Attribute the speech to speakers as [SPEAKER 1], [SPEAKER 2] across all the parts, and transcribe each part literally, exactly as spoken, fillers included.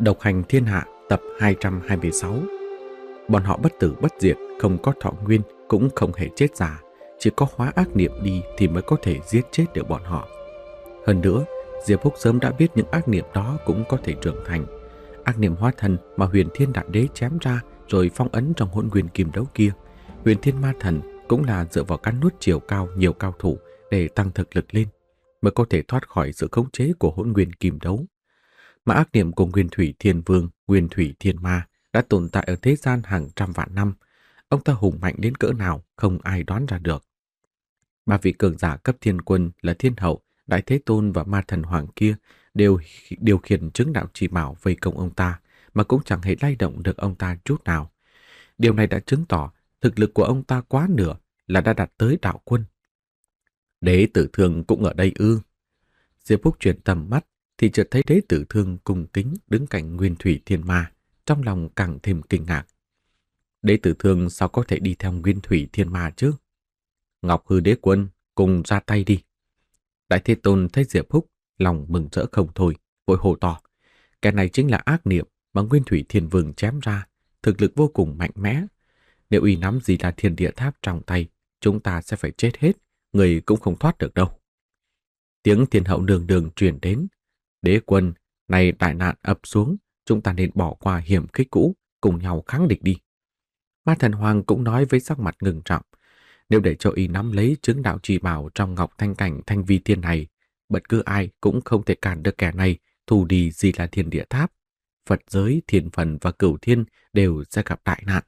[SPEAKER 1] Độc hành thiên hạ tập hai trăm hai mươi sáu. Bọn họ bất tử bất diệt, không có thọ nguyên, cũng không hề chết già. Chỉ có hóa ác niệm đi thì mới có thể giết chết được bọn họ. Hơn nữa, Diệp Húc sớm đã biết những ác niệm đó cũng có thể trưởng thành. Ác niệm hóa thần mà Huyền Thiên Đại Đế chém ra rồi phong ấn trong hỗn nguyên kim đấu kia, Huyền Thiên Ma Thần cũng là dựa vào cắn nuốt chiều cao nhiều cao thủ để tăng thực lực lên, mới có thể thoát khỏi sự khống chế của hỗn nguyên kim đấu. Mà ác niệm của Nguyên Thủy Thiên Vương, Nguyên Thủy Thiên Ma đã tồn tại ở thế gian hàng trăm vạn năm. Ông ta hùng mạnh đến cỡ nào không ai đoán ra được. Ba vị cường giả cấp thiên quân là Thiên Hậu, Đại Thế Tôn và Ma Thần Hoàng kia đều điều khiển chứng đạo chỉ bảo vây công ông ta, mà cũng chẳng hề lay động được ông ta chút nào. Điều này đã chứng tỏ thực lực của ông ta quá nửa là đã đạt tới đạo quân. Đế Tử Thương cũng ở đây ư? Diệp Phúc chuyển tầm mắt thì chợt thấy Đế Tử Thương cung kính đứng cạnh Nguyên Thủy Thiên Ma, trong lòng càng thêm kinh ngạc. Đế Tử Thương sao có thể đi theo Nguyên Thủy Thiên Ma chứ? Ngọc Hư Đế Quân, cùng ra tay đi. Đại Thế Tôn thấy Diệp Phúc, lòng mừng rỡ không thôi, vội hô to. Cái này chính là ác niệm mà Nguyên Thủy Thiên Vương chém ra, thực lực vô cùng mạnh mẽ. Nếu y nắm gì là Thiên Địa Tháp trong tay, chúng ta sẽ phải chết hết, người cũng không thoát được đâu. Tiếng Thiên Hậu đường đường truyền đến. Đế Quân, này đại nạn ập xuống, chúng ta nên bỏ qua hiểm khích cũ, cùng nhau kháng địch đi. Ma Thần Hoàng cũng nói với sắc mặt ngưng trọng. Nếu để cho y nắm lấy chứng đạo trì bảo trong Ngọc Thanh Cảnh Thanh Vi Thiên này, bất cứ ai cũng không thể cản được kẻ này thù đi gì là Thiên Địa Tháp. Phật giới, thiên phần và cửu thiên đều sẽ gặp đại nạn.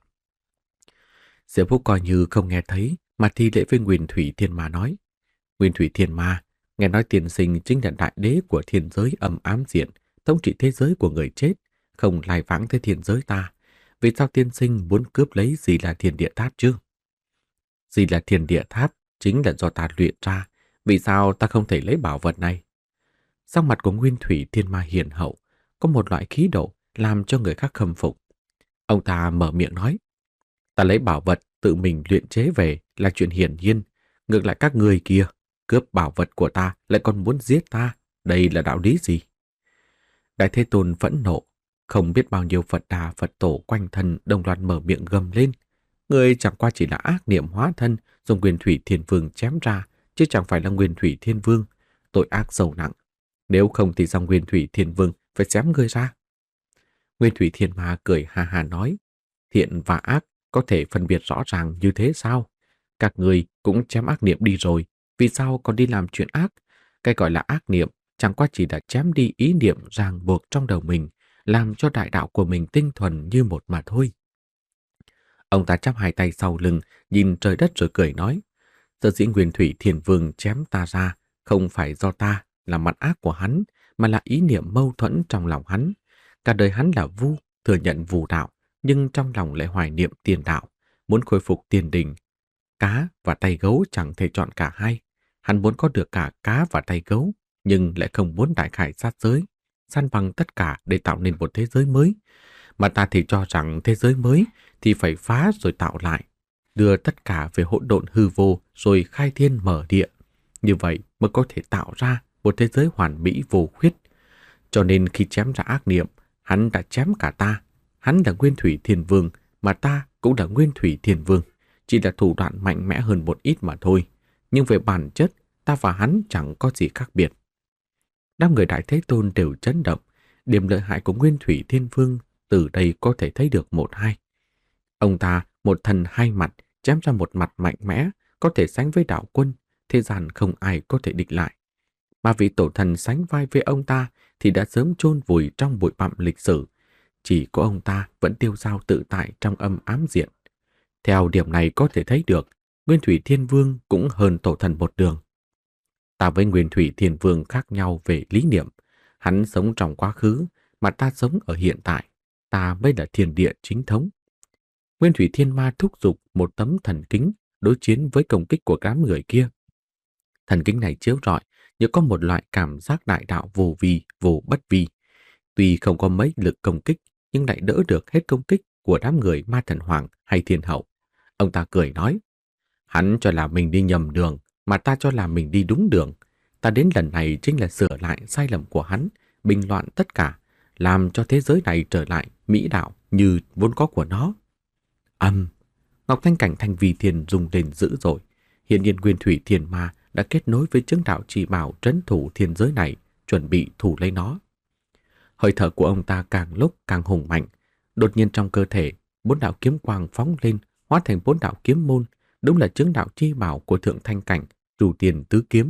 [SPEAKER 1] Diệp Phúc coi như không nghe thấy, mà thi lễ với Nguyên Thủy Thiên Ma nói. Nguyên Thủy Thiên Ma, nghe nói tiên sinh chính là đại đế của thiên giới âm ám diện, thống trị thế giới của người chết, không lai vãng tới thiên giới ta. Vì sao tiên sinh muốn cướp lấy gì là Thiên Địa Tháp chứ? Gì là Thiên Địa Tháp chính là do ta luyện ra, vì sao ta không thể lấy bảo vật này? Sắc mặt của Nguyên Thủy Thiên Ma hiền hậu, có một loại khí độ làm cho người khác khâm phục. Ông ta mở miệng nói, ta lấy bảo vật tự mình luyện chế về là chuyện hiển nhiên, ngược lại các người kia, cướp bảo vật của ta lại còn muốn giết ta, đây là đạo lý gì? Đại Thế Tôn phẫn nộ, không biết bao nhiêu Phật Đà Phật Tổ quanh thân đồng loạt mở miệng gầm lên. Người chẳng qua chỉ là ác niệm hóa thân dùng Nguyên Thủy Thiên Vương chém ra, chứ chẳng phải là Nguyên Thủy Thiên Vương. Tội ác sâu nặng, nếu không thì dòng Nguyên Thủy Thiên Vương phải chém ngươi ra. Nguyên Thủy Thiên Ma cười ha ha nói, thiện và ác có thể phân biệt rõ ràng như thế sao? Các người cũng chém ác niệm đi rồi, vì sao còn đi làm chuyện ác? Cái gọi là ác niệm chẳng qua chỉ là chém đi ý niệm ràng buộc trong đầu mình, làm cho đại đạo của mình tinh thuần như một mà thôi. Ông ta chắp hai tay sau lưng, nhìn trời đất rồi cười nói, sở dĩ Nguyên Thủy Thiên Vương chém ta ra, không phải do ta là mặt ác của hắn, mà là ý niệm mâu thuẫn trong lòng hắn. Cả đời hắn là vu, thừa nhận vù đạo, nhưng trong lòng lại hoài niệm tiền đạo, muốn khôi phục tiền đình. Cá và tay gấu chẳng thể chọn cả hai. Hắn muốn có được cả cá và tay gấu, nhưng lại không muốn đại khải sát giới, san bằng tất cả để tạo nên một thế giới mới. Mà ta thì cho rằng thế giới mới thì phải phá rồi tạo lại, đưa tất cả về hỗn độn hư vô rồi khai thiên mở địa. Như vậy mới có thể tạo ra một thế giới hoàn mỹ vô khuyết. Cho nên khi chém ra ác niệm, hắn đã chém cả ta. Hắn là Nguyên Thủy Thiên Vương, mà ta cũng là Nguyên Thủy Thiên Vương. Chỉ là thủ đoạn mạnh mẽ hơn một ít mà thôi. Nhưng về bản chất, ta và hắn chẳng có gì khác biệt. Đám người Đại Thế Tôn đều chấn động. Điểm lợi hại của Nguyên Thủy Thiên Vương từ đây có thể thấy được một hai. Ông ta một thần hai mặt, chém ra một mặt mạnh mẽ, có thể sánh với đạo quân, thế gian không ai có thể địch lại. Mà vị tổ thần sánh vai với ông ta thì đã sớm chôn vùi trong bụi bặm lịch sử. Chỉ có ông ta vẫn tiêu dao tự tại trong âm ám diện. Theo điểm này có thể thấy được, Nguyên Thủy Thiên Vương cũng hơn tổ thần một đường. Ta với Nguyên Thủy Thiên Vương khác nhau về lý niệm. Hắn sống trong quá khứ, mà ta sống ở hiện tại. Ta mới là thiên địa chính thống. Nguyên Thủy Thiên Ma thúc giục một tấm thần kính đối chiến với công kích của đám người kia. Thần kính này chiếu rọi như có một loại cảm giác đại đạo vô vi, vô bất vi. Tuy không có mấy lực công kích, nhưng lại đỡ được hết công kích của đám người Ma Thần Hoàng hay Thiên Hậu. Ông ta cười nói, hắn cho là mình đi nhầm đường, mà ta cho là mình đi đúng đường. Ta đến lần này chính là sửa lại sai lầm của hắn, bình loạn tất cả, làm cho thế giới này trở lại mỹ đạo như vốn có của nó. Âm, Ngọc Thanh Cảnh Thanh Vi Thiên rung lên dữ dội. Hiển nhiên Nguyên Thủy Thiên Ma đã kết nối với chứng đạo chỉ bảo trấn thủ thiên giới này, chuẩn bị thủ lấy nó. Hơi thở của ông ta càng lúc càng hùng mạnh. Đột nhiên trong cơ thể, bốn đạo kiếm quang phóng lên, hóa thành bốn đạo kiếm môn, đúng là chứng đạo chi bảo của Thượng Thanh Cảnh, Trù Tiền Tứ Kiếm.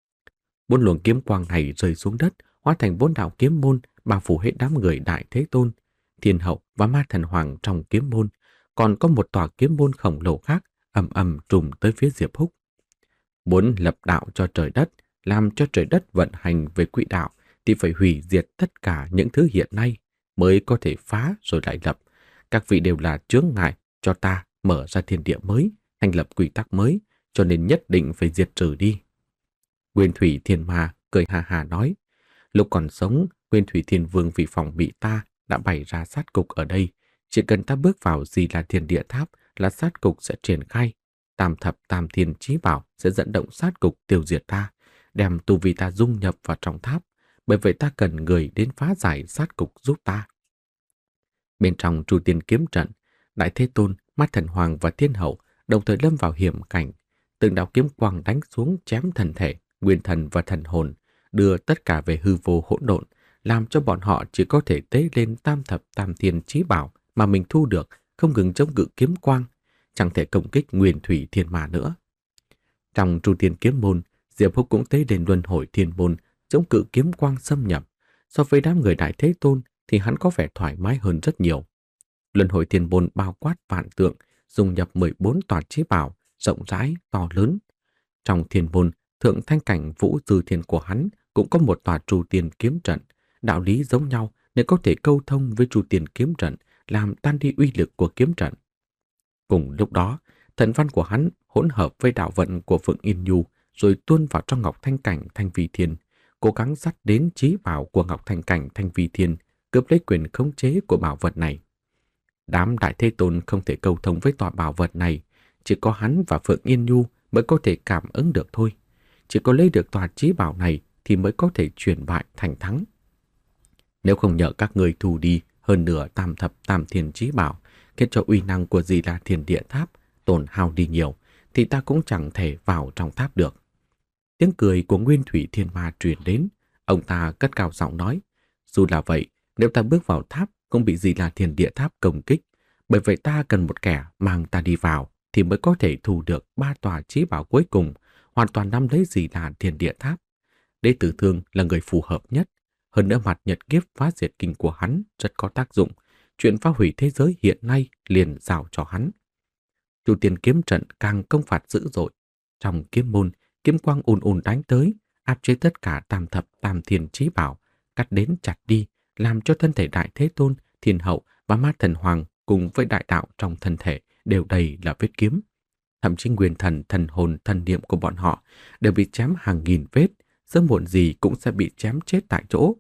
[SPEAKER 1] Bốn luồng kiếm quang này rơi xuống đất, hóa thành bốn đạo kiếm môn, bao phủ hết đám người Đại Thế Tôn, Thiên Hậu và Ma Thần Hoàng trong kiếm môn. Còn có một tòa kiếm môn khổng lồ khác ầm ầm trùm tới phía Diệp Húc. Muốn lập đạo cho trời đất, làm cho trời đất vận hành về quỹ đạo, thì phải hủy diệt tất cả những thứ hiện nay mới có thể phá rồi lại lập. Các vị đều là chướng ngại cho ta mở ra thiên địa mới, thành lập quy tắc mới, cho nên nhất định phải diệt trừ đi. Nguyên Thủy Thiên Ma cười hà hà nói, lúc còn sống, Nguyên Thủy Thiên Vương vì phòng bị ta đã bày ra sát cục ở đây. Chỉ cần ta bước vào Di La Thiên Địa Tháp là sát cục sẽ triển khai. Tam thập tam thiên chí bảo sẽ dẫn động sát cục tiêu diệt ta, đem tu vi ta dung nhập vào trong tháp. Bởi vậy ta cần người đến phá giải sát cục giúp ta. Bên trong Tru Tiên Kiếm Trận, Đại Thế Tôn, Ma Thần Hoàng và Thiên Hậu đồng thời lâm vào hiểm cảnh. Từng đạo kiếm quang đánh xuống chém thần thể, nguyên thần và thần hồn, đưa tất cả về hư vô hỗn độn, làm cho bọn họ chỉ có thể tế lên tam thập tam thiên chí bảo mà mình thu được, không ngừng chống cự kiếm quang, chẳng thể công kích Nguyên Thủy Thiên Ma nữa. Trong Tru Tiên Kiếm Môn, Diệp Húc cũng tế lên Luân Hồi Thiên Môn, chống cự kiếm quang xâm nhập. So với đám người Đại Thế Tôn thì hắn có vẻ thoải mái hơn rất nhiều. Luân Hồi Thiên Môn bao quát vạn tượng, dung nhập mười bốn tòa chí bảo, rộng rãi, to lớn. Trong Thiên Môn, Thượng Thanh Cảnh Vũ Dư Thiên của hắn cũng có một tòa Tru Tiên Kiếm Trận, đạo lý giống nhau nên có thể câu thông với Tru Tiên Kiếm Trận, làm tan đi uy lực của kiếm trận. Cùng lúc đó, thần văn của hắn hỗn hợp với đạo vận của Phượng Yên Nhu rồi tuôn vào trong Ngọc Thanh Cảnh Thanh Vi Thiên, cố gắng dắt đến chí bảo của Ngọc Thanh Cảnh Thanh Vi Thiên, cướp lấy quyền khống chế của bảo vật này. Đám Đại Thế Tôn không thể câu thông với tòa bảo vật này, chỉ có hắn và Phượng Yên Nhu mới có thể cảm ứng được thôi. Chỉ có lấy được tòa chí bảo này thì mới có thể chuyển bại thành thắng. Nếu không nhờ các người thu đi hơn nửa tam thập tam thiên chí bảo, khiến cho uy năng của Di La Thiên Địa Tháp tổn hao đi nhiều, thì ta cũng chẳng thể vào trong tháp được. Tiếng cười của Nguyên Thủy Thiên Ma truyền đến, ông ta cất cao giọng nói, dù là vậy, nếu ta bước vào tháp cũng bị Di La Thiên Địa Tháp công kích, bởi vậy ta cần một kẻ mang ta đi vào thì mới có thể thu được ba tòa chí bảo cuối cùng, hoàn toàn nắm lấy Di La Thiên Địa Tháp. Đế Tử Thương là người phù hợp nhất, hơn nữa mặt nhật kiếp phá diệt kinh của hắn rất có tác dụng, chuyện phá hủy thế giới hiện nay liền giao cho hắn. Tru Tiên Kiếm Trận càng công phạt dữ dội, trong kiếm môn, kiếm quang ùn ùn đánh tới, áp chế tất cả tam thập tam thiên chí bảo, cắt đến chặt đi, làm cho thân thể Đại Thế Tôn, Thiên Hậu và Ma Thần Hoàng cùng với đại đạo trong thân thể đều đầy là vết kiếm. Thậm chí nguyên thần, thần hồn, thần niệm của bọn họ đều bị chém hàng nghìn vết, sớm muộn gì cũng sẽ bị chém chết tại chỗ.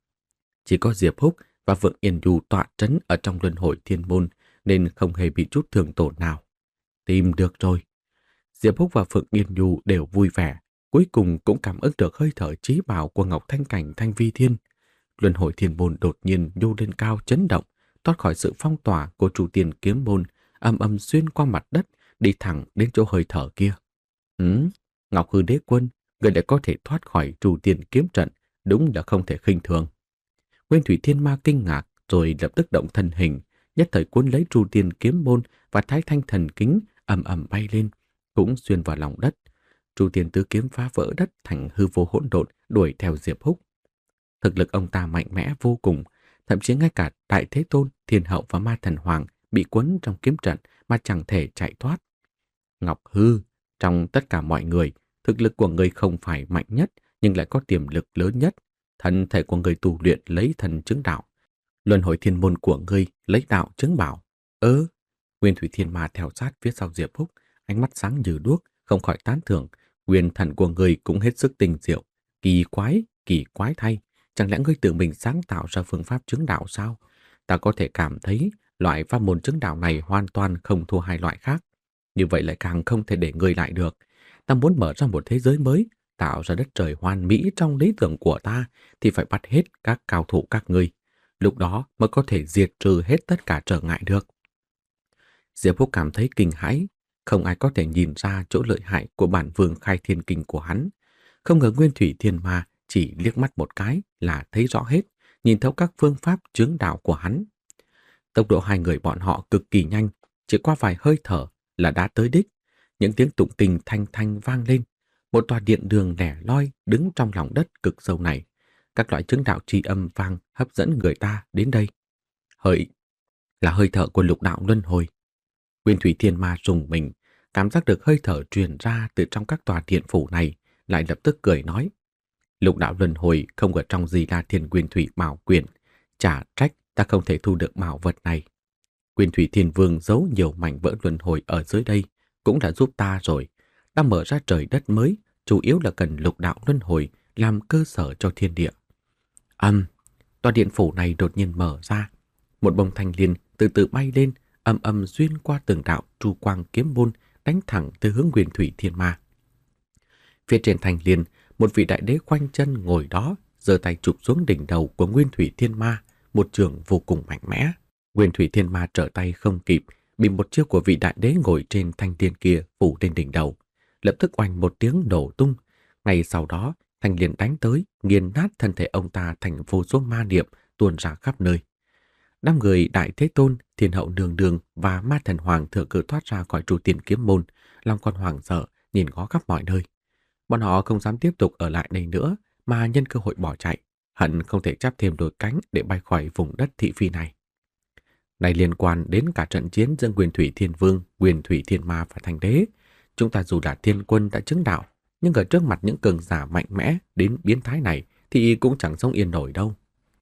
[SPEAKER 1] Chỉ có Diệp Húc và Phượng Yên Nhu tọa trấn ở trong Luân Hồi Thiên Môn nên không hề bị chút thương tổn nào. Tìm được rồi. Diệp Húc và Phượng Yên Nhu đều vui vẻ, cuối cùng cũng cảm ứng được hơi thở chí bảo của Ngọc Thanh Cảnh Thanh Vi Thiên. Luân Hồi Thiên Môn đột nhiên nhô lên cao chấn động, thoát khỏi sự phong tỏa của Tru Tiên Kiếm Môn, âm âm xuyên qua mặt đất, đi thẳng đến chỗ hơi thở kia. Hứ, Ngọc Hư Đế Quân, người lại có thể thoát khỏi Tru Tiên Kiếm Trận, đúng là không thể khinh thường. Nguyên Thủy Thiên Ma kinh ngạc rồi lập tức động thân hình, nhất thời cuốn lấy Tru Tiên Kiếm Môn và Thái Thanh Thần Kính ầm ầm bay lên, cũng xuyên vào lòng đất. Tru Tiên Tứ Kiếm phá vỡ đất thành hư vô hỗn độn, đuổi theo Diệp Húc. Thực lực ông ta mạnh mẽ vô cùng, thậm chí ngay cả Đại Thế Tôn, Thiên Hậu và Ma Thần Hoàng bị cuốn trong kiếm trận mà chẳng thể chạy thoát. Ngọc Hư, trong tất cả mọi người, thực lực của người không phải mạnh nhất nhưng lại có tiềm lực lớn nhất. Thân thể của người tu luyện lấy thần chứng đạo, Luân Hồi Thiên Môn của ngươi lấy đạo chứng bảo. Ơ, Nguyên Thủy Thiên Ma theo sát phía sau Diệp Húc, ánh mắt sáng như đuốc, không khỏi tán thưởng. Nguyên thần của ngươi cũng hết sức tinh diệu, kỳ quái, kỳ quái thay. Chẳng lẽ ngươi tự mình sáng tạo ra phương pháp chứng đạo sao? Ta có thể cảm thấy loại pháp môn chứng đạo này hoàn toàn không thua hai loại khác. Như vậy lại càng không thể để ngươi lại được. Ta muốn mở ra một thế giới mới, tạo ra đất trời hoàn mỹ trong lý tưởng của ta, thì phải bắt hết các cao thủ các ngươi. lúc đó mới có thể diệt trừ hết tất cả trở ngại được. Diệp Húc cảm thấy kinh hãi, không ai có thể nhìn ra chỗ lợi hại của bản vương khai thiên kinh của hắn. Không ngờ Nguyên Thủy Thiên Ma chỉ liếc mắt một cái là thấy rõ hết, nhìn thấu các phương pháp chướng đạo của hắn. Tốc độ hai người bọn họ cực kỳ nhanh, chỉ qua vài hơi thở là đã tới đích. Những tiếng tụng kinh thanh thanh vang lên, một tòa điện đường lẻ loi đứng trong lòng đất cực sâu này. Các loại chứng đạo tri âm vang hấp dẫn người ta đến đây. Hơi là hơi thở của lục đạo luân hồi. Nguyên Thủy Thiên Ma rùng mình, cảm giác được hơi thở truyền ra từ trong các tòa điện phủ này, lại lập tức cười nói: Lục đạo luân hồi không ở trong gì là Thiên Nguyên Thủy Bảo Quyển, chả trách ta không thể thu được bảo vật này. Nguyên Thủy Thiên Vương giấu nhiều mảnh vỡ luân hồi ở dưới đây, cũng đã giúp ta rồi. Ta mở ra trời đất mới, chủ yếu là cần lục đạo luân hồi làm cơ sở cho thiên địa. Âm, tòa điện phủ này đột nhiên mở ra, một bông thanh liên từ từ bay lên, âm âm xuyên qua từng đạo tru quang kiếm môn, đánh thẳng tới hướng Nguyên Thủy Thiên Ma. Phía trên thanh liên, một vị đại đế khoanh chân ngồi đó, giơ tay chụp xuống đỉnh đầu của Nguyên Thủy Thiên Ma, một trường vô cùng mạnh mẽ. Nguyên Thủy Thiên Ma trở tay không kịp, bị một chiêu của vị đại đế ngồi trên thanh liên kia phủ lên đỉnh đầu, lập tức oanh một tiếng nổ tung. Ngay sau đó, thanh liên đánh tới, nghiền nát thân thể ông ta thành vô số ma niệm tuôn ra khắp nơi. Năm người Đại Thế Tôn, Thiên Hậu Nương Nương và Ma Thần Hoàng thừa cơ thoát ra khỏi trụ tiền kiếm môn, lòng còn hoảng sợ, nhìn ngó khắp mọi nơi. Bọn họ không dám tiếp tục ở lại đây nữa, mà nhân cơ hội bỏ chạy, hận không thể chắp thêm đôi cánh để bay khỏi vùng đất thị phi này. Này liên quan đến cả trận chiến giữa Nguyên Thủy Thiên Vương, Nguyên Thủy Thiên Ma và Thành Đế. Chúng ta dù là thiên quân đã chứng đạo, nhưng ở trước mặt những cường giả mạnh mẽ đến biến thái này thì cũng chẳng sống yên nổi đâu.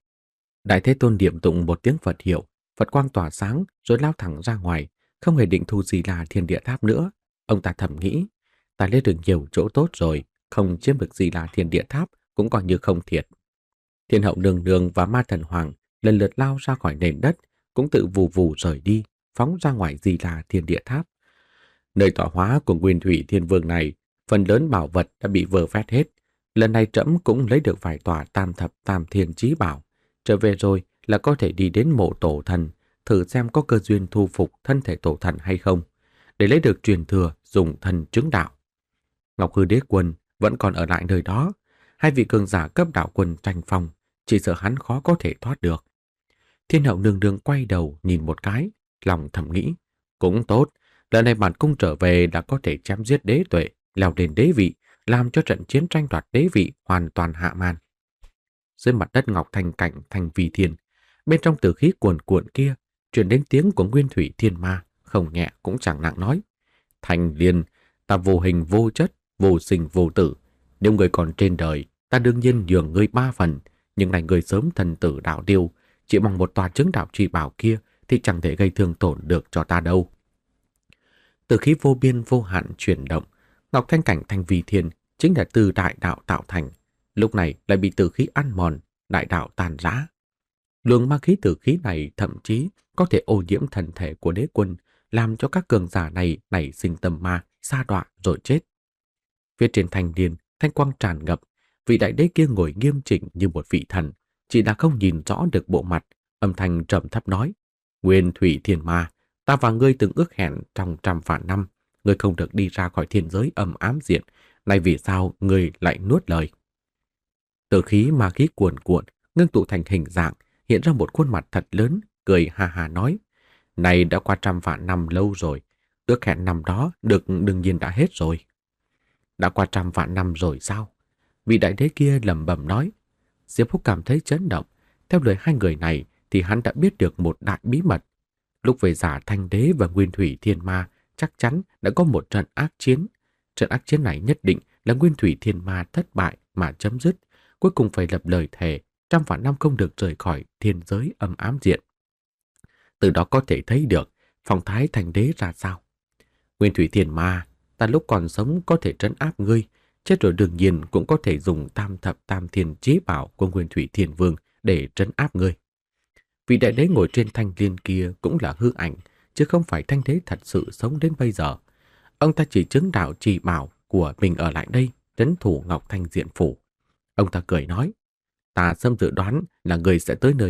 [SPEAKER 1] Đại Thế Tôn niệm tụng một tiếng Phật hiệu, Phật quang tỏa sáng rồi lao thẳng ra ngoài, không hề định thu gì là Thiên Địa Tháp nữa. Ông ta thầm nghĩ, ta lấy được nhiều chỗ tốt rồi, không chiếm được gì là Thiên Địa Tháp cũng coi như không thiệt. Thiên Hậu Nương Nương và Ma Thần Hoàng lần lượt lao ra khỏi nền đất, cũng tự vù vù rời đi, phóng ra ngoài gì là Thiên Địa Tháp. Nơi tọa hóa của Nguyên Thủy Thiên Vương này, phần lớn bảo vật đã bị vơ vét hết. Lần này trẫm cũng lấy được vài tòa tam thập tam thiên chí bảo. Trở về rồi là có thể đi đến mộ tổ thần, thử xem có cơ duyên thu phục thân thể tổ thần hay không, để lấy được truyền thừa dùng thần chứng đạo. Ngọc Hư Đế Quân vẫn còn ở lại nơi đó, hai vị cường giả cấp đạo quân tranh phong, chỉ sợ hắn khó có thể thoát được. Thiên Hậu Nương Nương quay đầu nhìn một cái, lòng thầm nghĩ, cũng tốt, lần này bản cung trở về đã có thể chém giết đế tuệ, leo lên đế vị, làm cho trận chiến tranh đoạt đế vị hoàn toàn hạ màn. Dưới mặt đất ngọc thành cảnh thành vì thiên, bên trong tử khí cuồn cuộn kia truyền đến tiếng của Nguyên Thủy Thiên Ma, không nhẹ cũng chẳng nặng nói: Thành Liên, ta vô hình vô chất, vô sinh vô tử, nếu người còn trên đời, ta đương nhiên nhường ngươi ba phần, nhưng này người sớm thần tử đạo tiêu, chỉ bằng một tòa chứng đạo trì bảo kia thì chẳng thể gây thương tổn được cho ta đâu. Tử khí vô biên vô hạn chuyển động, ngọc thanh cảnh thành vì thiên chính là từ đại đạo tạo thành, lúc này lại bị tử khí ăn mòn, đại đạo tàn rã. Luồng ma khí tử khí này thậm chí có thể ô nhiễm thân thể của đế quân, làm cho các cường giả này nảy sinh tâm ma, sa đọa rồi chết. Phía trên thành điền, thanh quang tràn ngập, vị đại đế kia ngồi nghiêm chỉnh như một vị thần, chỉ là không nhìn rõ được bộ mặt, âm thanh trầm thấp nói: Nguyên Thủy Thiên Ma, ta và ngươi từng ước hẹn trong trăm vạn năm, ngươi không được đi ra khỏi thiên giới âm ám diện, nay vì sao ngươi lại nuốt lời? Tử khí ma khí cuồn cuộn, ngưng tụ thành hình dạng, hiện ra một khuôn mặt thật lớn, cười ha ha nói: Này đã qua trăm vạn năm lâu rồi, ước hẹn năm đó được đương nhiên đã hết rồi. Đã qua trăm vạn năm rồi sao? Vị đại đế kia lẩm bẩm nói. Diệp Húc cảm thấy chấn động, theo lời hai người này thì hắn đã biết được một đại bí mật. Lúc về giả Thanh Đế và Nguyên Thủy Thiên Ma chắc chắn đã có một trận ác chiến. Trận ác chiến này nhất định là Nguyên Thủy Thiên Ma thất bại mà chấm dứt, cuối cùng phải lập lời thề trăm vạn năm không được rời khỏi thiên giới âm ám diện. Từ đó có thể thấy được phong thái Thành Đế ra sao. Nguyên Thủy Thiên Ma, ta lúc còn sống có thể trấn áp ngươi, chết rồi đương nhiên cũng có thể dùng tam thập tam thiên chí bảo của Nguyên Thủy Thiên Vương để trấn áp ngươi. Vị đại đế ngồi trên thanh liên kia cũng là hư ảnh, chứ không phải Thanh Đế thật sự sống đến bây giờ. Ông ta chỉ chứng đạo trì bảo của mình ở lại đây, trấn thủ Ngọc Thanh Diện Phủ. Ông ta cười nói, ta sớm dự đoán là người sẽ tới nơi này,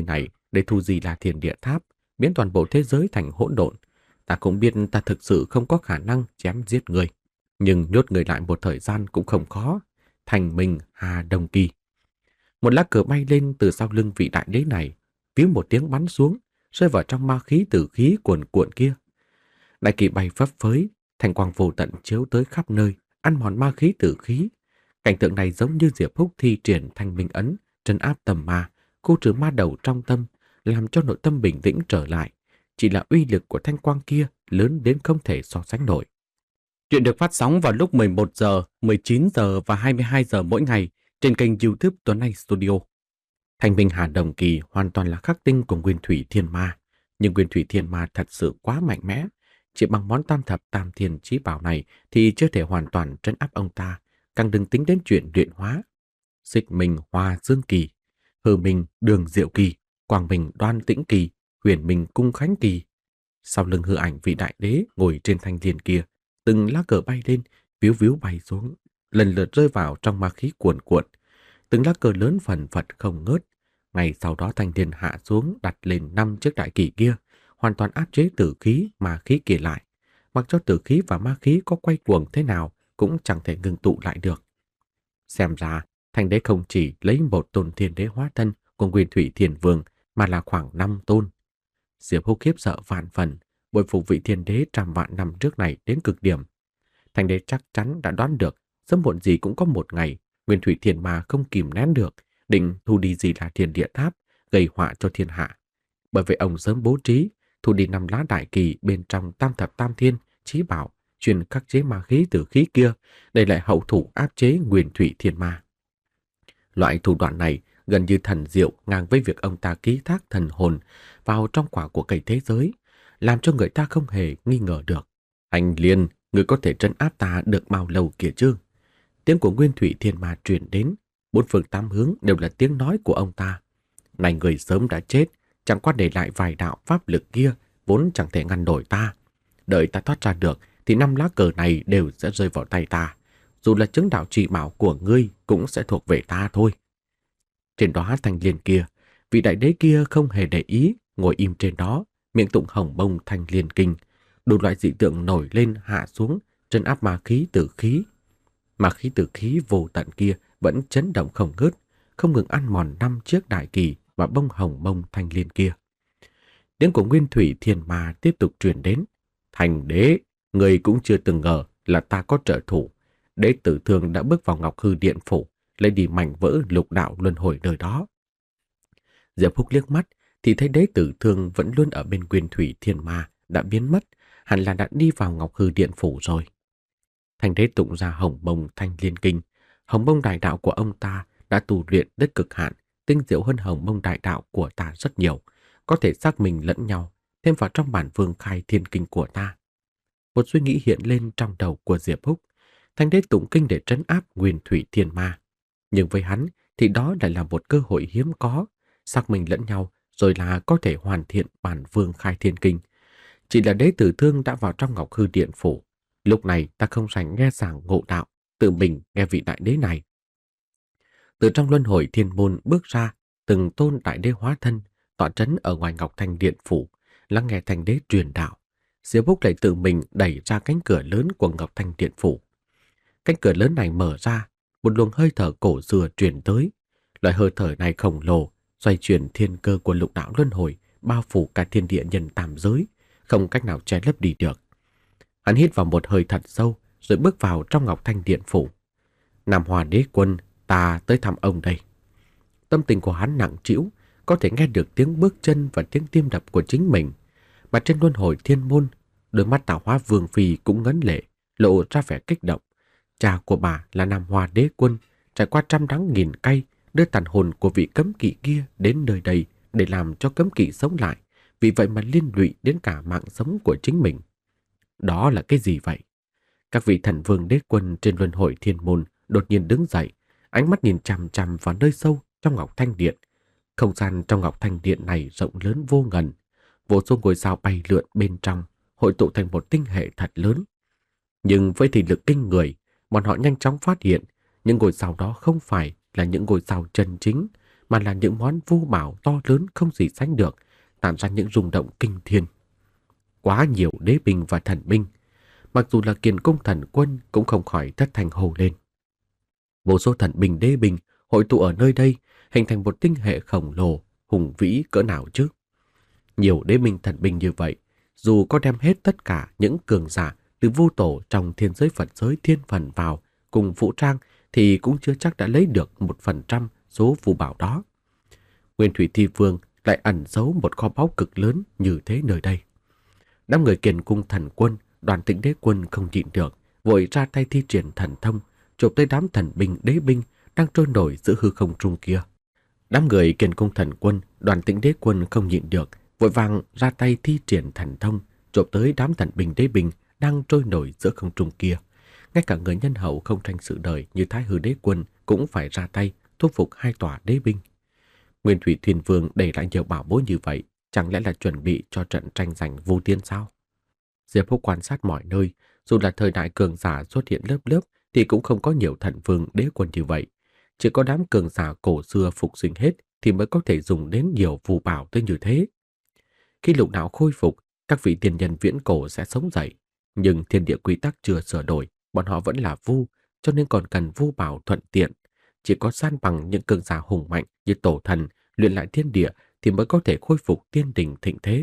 [SPEAKER 1] để thu gì là Thiên Địa Tháp, biến toàn bộ thế giới thành hỗn độn. Ta cũng biết ta thực sự không có khả năng chém giết người, nhưng nhốt người lại một thời gian cũng không khó. Thành Minh Hà Đồng Kỳ. Một lá cờ bay lên từ sau lưng vị đại đế này, víu một tiếng bắn xuống, rơi vào trong ma khí tử khí cuồn cuộn kia. Đại kỳ bay phấp phới, thành quang vô tận chiếu tới khắp nơi, ăn mòn ma khí tử khí. Cảnh tượng này giống như Diệp Húc thi triển Thanh Minh ấn, trấn áp tầm ma, cô trừ ma đầu trong tâm, làm cho nội tâm bình tĩnh trở lại. Chỉ là uy lực của thanh quang kia lớn đến không thể so sánh nổi. Chuyện được phát sóng vào lúc mười một giờ, mười chín giờ và hai mươi hai giờ mỗi ngày trên kênh YouTube Tuấn Anh Studio. Thanh Minh Hà Đồng Kỳ hoàn toàn là khắc tinh của Nguyên Thủy Thiên Ma, nhưng Nguyên Thủy Thiên Ma thật sự quá mạnh mẽ. Chỉ bằng món tam thập tam thiên chí bảo này thì chưa thể hoàn toàn trấn áp ông ta, càng đừng tính đến chuyện luyện hóa. Xích Minh Hoa Dương Kỳ, Hư Minh Đường Diệu Kỳ, Quang Minh Đoan Tĩnh Kỳ, Huyền Minh Cung Khánh Kỳ. Sau lưng hư ảnh vị đại đế ngồi trên thanh liên kia, từng lá cờ bay lên, víu víu bay xuống, lần lượt rơi vào trong ma khí cuồn cuộn. Từng lá cờ lớn phần phật không ngớt. Ngày sau đó thanh liên hạ xuống đặt lên năm chiếc đại kỳ kia, hoàn toàn áp chế tử khí ma khí kia lại. Mặc cho tử khí và ma khí có quay cuồng thế nào cũng chẳng thể ngừng tụ lại được. Xem ra, thanh đế không chỉ lấy một tôn thiên đế hóa thân của Nguyên Thủy Thiên Vương mà là khoảng năm tôn. Diệp Húc khiếp sợ vạn phần, bội phục vị thiên đế trăm vạn năm trước này đến cực điểm. Thanh đế chắc chắn đã đoán được, sớm muộn gì cũng có một ngày, Nguyên Thủy Thiên Ma không kìm nén được, định thu đi gì là Thiên Địa Tháp, gây họa cho thiên hạ. Bởi vậy ông sớm bố trí, thu đi năm lá đại kỳ bên trong tam thập tam thiên, chí bảo, truyền khắc chế ma khí tử khí kia, để lại hậu thủ áp chế Nguyên Thủy Thiên Ma. Loại thủ đoạn này gần như thần diệu ngang với việc ông ta ký thác thần hồn vào trong quả của cây thế giới, làm cho người ta không hề nghi ngờ được. Anh Liên, người có thể trấn áp ta được bao lâu kia chứ? Tiếng của Nguyên Thủy Thiên Ma truyền đến, bốn phương tám hướng đều là tiếng nói của ông ta. Này người sớm đã chết, chẳng qua để lại vài đạo pháp lực kia, vốn chẳng thể ngăn nổi ta. Đợi ta thoát ra được, thì năm lá cờ này đều sẽ rơi vào tay ta. Dù là chứng đạo chỉ bảo của ngươi cũng sẽ thuộc về ta thôi. Trên đóa thanh liên kia, vị đại đế kia không hề để ý, ngồi im trên đó, miệng tụng hồng bông thanh liên kinh, đủ loại dị tượng nổi lên hạ xuống, trấn áp ma khí tử khí. Ma khí tử khí vô tận kia vẫn chấn động không ngớt, không ngừng ăn mòn năm chiếc đại kỳ và bông hồng bông thanh liên kia. Tiếng của Nguyên Thủy Thiên Ma tiếp tục truyền đến. Thành đế, người cũng chưa từng ngờ là ta có trợ thủ. Đế Tử Thương đã bước vào Ngọc Hư Điện phủ, lấy đi mảnh vỡ lục đạo luân hồi nơi đó. Diệp Húc liếc mắt thì thấy Đế Tử Thương vẫn luôn ở bên Nguyên Thủy Thiên Ma, đã biến mất, hẳn là đã đi vào Ngọc Hư Điện phủ rồi. Thành đế tụng ra hồng bông thanh liên kinh. Hồng bông đại đạo của ông ta đã tu luyện đến cực hạn, tinh diệu hơn hồng bông đại đạo của ta rất nhiều, có thể xác minh lẫn nhau, thêm vào trong bản vương khai thiên kinh của ta. Một suy nghĩ hiện lên trong đầu của Diệp Húc. Thành đế tụng kinh để trấn áp Nguyên Thủy Thiên Ma. Nhưng với hắn thì đó lại là một cơ hội hiếm có, xác minh lẫn nhau rồi là có thể hoàn thiện bản vương khai thiên kinh. Chỉ là Đế Tử Thương đã vào trong Ngọc Hư Điện phủ. Lúc này ta không rảnh nghe giảng ngộ đạo, tự mình nghe vị đại đế này. Từ trong luân hồi thiên môn bước ra, từng tôn đại đế hóa thân, tọa trấn ở ngoài Ngọc Thanh Điện phủ, lắng nghe thành đế truyền đạo. Diệp Húc lại tự mình đẩy ra cánh cửa lớn của Ngọc Thanh Điện phủ. Cánh cửa lớn này mở ra, một luồng hơi thở cổ xưa truyền tới. Loại hơi thở này khổng lồ, xoay chuyển thiên cơ của lục đạo luân hồi, bao phủ cả thiên địa nhân tam giới, không cách nào che lấp đi được. Hắn hít vào một hơi thật sâu, rồi bước vào trong Ngọc Thanh Điện phủ. Nam Hoa Đế Quân, ta tới thăm ông đây. Tâm tình của hắn nặng trĩu, có thể nghe được tiếng bước chân và tiếng tim đập của chính mình. Mà trên luân hồi thiên môn, đôi mắt Tạo Hóa Vương Phi cũng ngấn lệ, lộ ra vẻ kích động. Cha của bà là Nam Hoa Đế Quân, trải qua trăm đắng nghìn cay, đưa tàn hồn của vị cấm kỵ kia đến nơi đây để làm cho cấm kỵ sống lại, vì vậy mà liên lụy đến cả mạng sống của chính mình. Đó là cái gì vậy? Các vị thần vương đế quân trên luân hồi thiên môn đột nhiên đứng dậy, ánh mắt nhìn chằm chằm vào nơi sâu trong Ngọc Thanh Điện. Không gian trong Ngọc Thanh Điện này rộng lớn vô ngần, vô số ngôi sao bay lượn bên trong, hội tụ thành một tinh hệ thật lớn. Nhưng với thị lực kinh người, bọn họ nhanh chóng phát hiện những ngôi sao đó không phải là những ngôi sao chân chính, mà là những món vu bảo to lớn không gì sánh được, tạo ra những rung động kinh thiên. Quá nhiều đế binh và thần binh, mặc dù là Kiền Cung thần quân cũng không khỏi thất thanh hô lên. Vô số thần binh đế binh hội tụ ở nơi đây, hình thành một tinh hệ khổng lồ, hùng vĩ cỡ nào chứ. Nhiều đế binh thần binh như vậy, dù có đem hết tất cả những cường giả từ vu tổ trong thiên giới Phật giới thiên phần vào cùng vũ trang thì cũng chưa chắc đã lấy được một phần trăm số phù bảo đó. Nguyên Thủy Thi Vương lại ẩn giấu một kho báu cực lớn như thế nơi đây. Đám người Kiền Cung thần quân, Đoàn Tĩnh đế quân không nhịn được, vội ra tay thi triển thần thông, chụp tới đám thần binh đế binh đang trôi nổi giữa hư không trung kia. Đám người Kiền Cung thần quân, Đoàn Tĩnh đế quân không nhịn được, vội vàng ra tay thi triển thần thông, chụp tới đám thần binh đế binh đang trôi nổi giữa không trung kia. Ngay cả người nhân hậu không tranh sự đời như Thái Hư đế quân cũng phải ra tay thuyết phục hai tòa đế binh. Nguyên Thủy Thiên Vương để lại nhiều bảo bối như vậy, chẳng lẽ là chuẩn bị cho trận tranh giành vu tiên sao? Diệp Húc quan sát mọi nơi, dù là thời đại cường giả xuất hiện lớp lớp thì cũng không có nhiều thần vương đế quân như vậy. Chỉ có đám cường giả cổ xưa phục sinh hết thì mới có thể dùng đến nhiều phù bảo tới như thế. Khi lục đạo khôi phục, các vị tiền nhân viễn cổ sẽ sống dậy, nhưng thiên địa quy tắc chưa sửa đổi, bọn họ vẫn là vu, cho nên còn cần vu bảo thuận tiện. Chỉ có san bằng những cường giả hùng mạnh như tổ thần, luyện lại thiên địa thì mới có thể khôi phục tiên đình thịnh thế.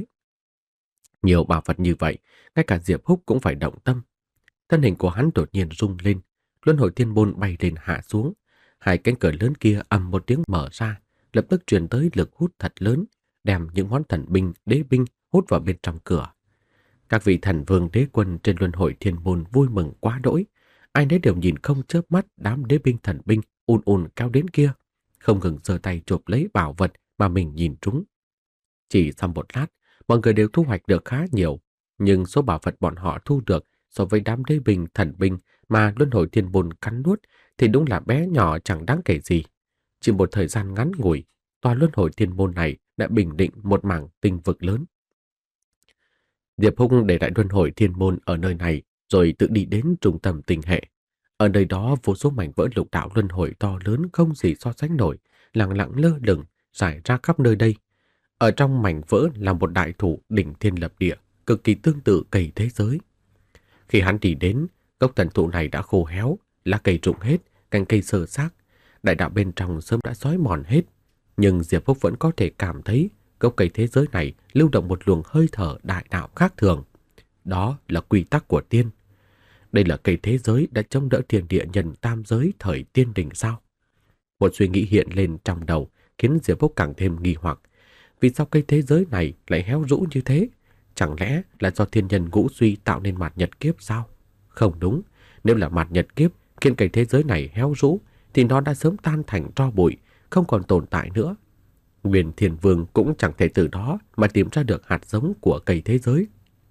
[SPEAKER 1] Nhiều bảo vật như vậy, ngay cả Diệp Húc cũng phải động tâm. Thân hình của hắn đột nhiên rung lên, luân hồi thiên môn bay lên hạ xuống. Hai cánh cửa lớn kia ầm một tiếng mở ra, lập tức truyền tới lực hút thật lớn, đem những món thần binh, đế binh hút vào bên trong cửa. Các vị thần vương đế quân trên luân hồi thiên môn vui mừng quá đỗi, ai nấy đều nhìn không chớp mắt đám đế binh thần binh ùn ùn cao đến kia, không ngừng giơ tay chụp lấy bảo vật mà mình nhìn trúng. Chỉ sau một lát, mọi người đều thu hoạch được khá nhiều, nhưng số bảo vật bọn họ thu được so với đám đế binh thần binh mà luân hồi thiên môn cắn nuốt thì đúng là bé nhỏ chẳng đáng kể gì. Chỉ một thời gian ngắn ngủi, tòa luân hồi thiên môn này đã bình định một mảng tinh vực lớn. Diệp Húc để lại luân hồi thiên môn ở nơi này rồi tự đi đến trung tâm tinh hệ. Ở nơi đó vô số mảnh vỡ lục đạo luân hồi to lớn không gì so sánh nổi, lặng lặng lơ lửng rải ra khắp nơi đây. Ở trong mảnh vỡ là một đại thụ đỉnh thiên lập địa, cực kỳ tương tự cây thế giới. Khi hắn đi đến, gốc thần thụ này đã khô héo, lá cây rụng hết, cành cây sơ xác, đại đạo bên trong sớm đã xói mòn hết. Nhưng Diệp Húc vẫn có thể cảm thấy gốc cây thế giới này lưu động một luồng hơi thở đại đạo khác thường. Đó là quy tắc của tiên. Đây là cây thế giới đã chống đỡ thiên địa nhân tam giới thời tiên đình sao? Một suy nghĩ hiện lên trong đầu khiến Diệp Húc càng thêm nghi hoặc. Vì sao cây thế giới này lại héo rũ như thế? Chẳng lẽ là do thiên nhân ngũ suy tạo nên mạt nhật kiếp sao? Không đúng, nếu là mạt nhật kiếp khiến cây thế giới này héo rũ thì nó đã sớm tan thành tro bụi, không còn tồn tại nữa. Nguyên Thiên Vương cũng chẳng thể từ đó mà tìm ra được hạt giống của cây thế giới.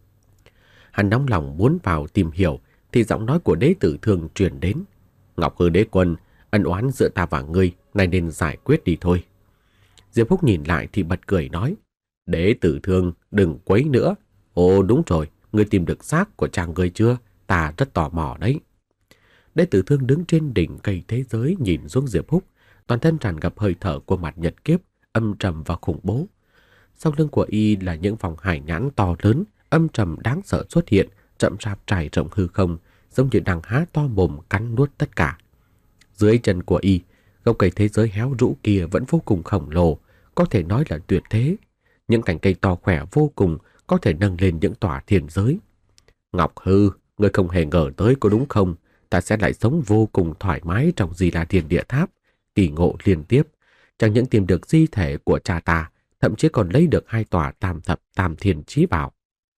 [SPEAKER 1] Hắn nóng lòng muốn vào tìm hiểu thì giọng nói của đế tử Thương truyền đến. Ngọc Hư đế quân, ân oán giữa ta và ngươi này nên giải quyết đi thôi. Diệp Húc nhìn lại thì bật cười nói. Đế tử Thương, đừng quấy nữa. Ồ đúng rồi, ngươi tìm được xác của chàng ngươi chưa? Ta rất tò mò đấy. Đế tử Thương đứng trên đỉnh cây thế giới nhìn xuống Diệp Húc, toàn thân tràn ngập hơi thở của mặt nhật kiếp, âm trầm và khủng bố. Sau lưng của y là những vòng hải nhãn to lớn, âm trầm đáng sợ xuất hiện, chậm rạp trải rộng hư không, giống như đang há to mồm cắn nuốt tất cả. Dưới chân của y, gốc cây thế giới héo rũ kia vẫn vô cùng khổng lồ, có thể nói là tuyệt thế. Những cành cây to khỏe vô cùng có thể nâng lên những tòa thiên giới. Ngọc Hư, ngươi không hề ngờ tới có đúng không? Ta sẽ lại sống vô cùng thoải mái trong Di La Thiên Địa Tháp, kỳ ngộ liên tiếp. Chẳng những tìm được di thể của cha ta, thậm chí còn lấy được hai tòa tam thập tam thiên chí bảo.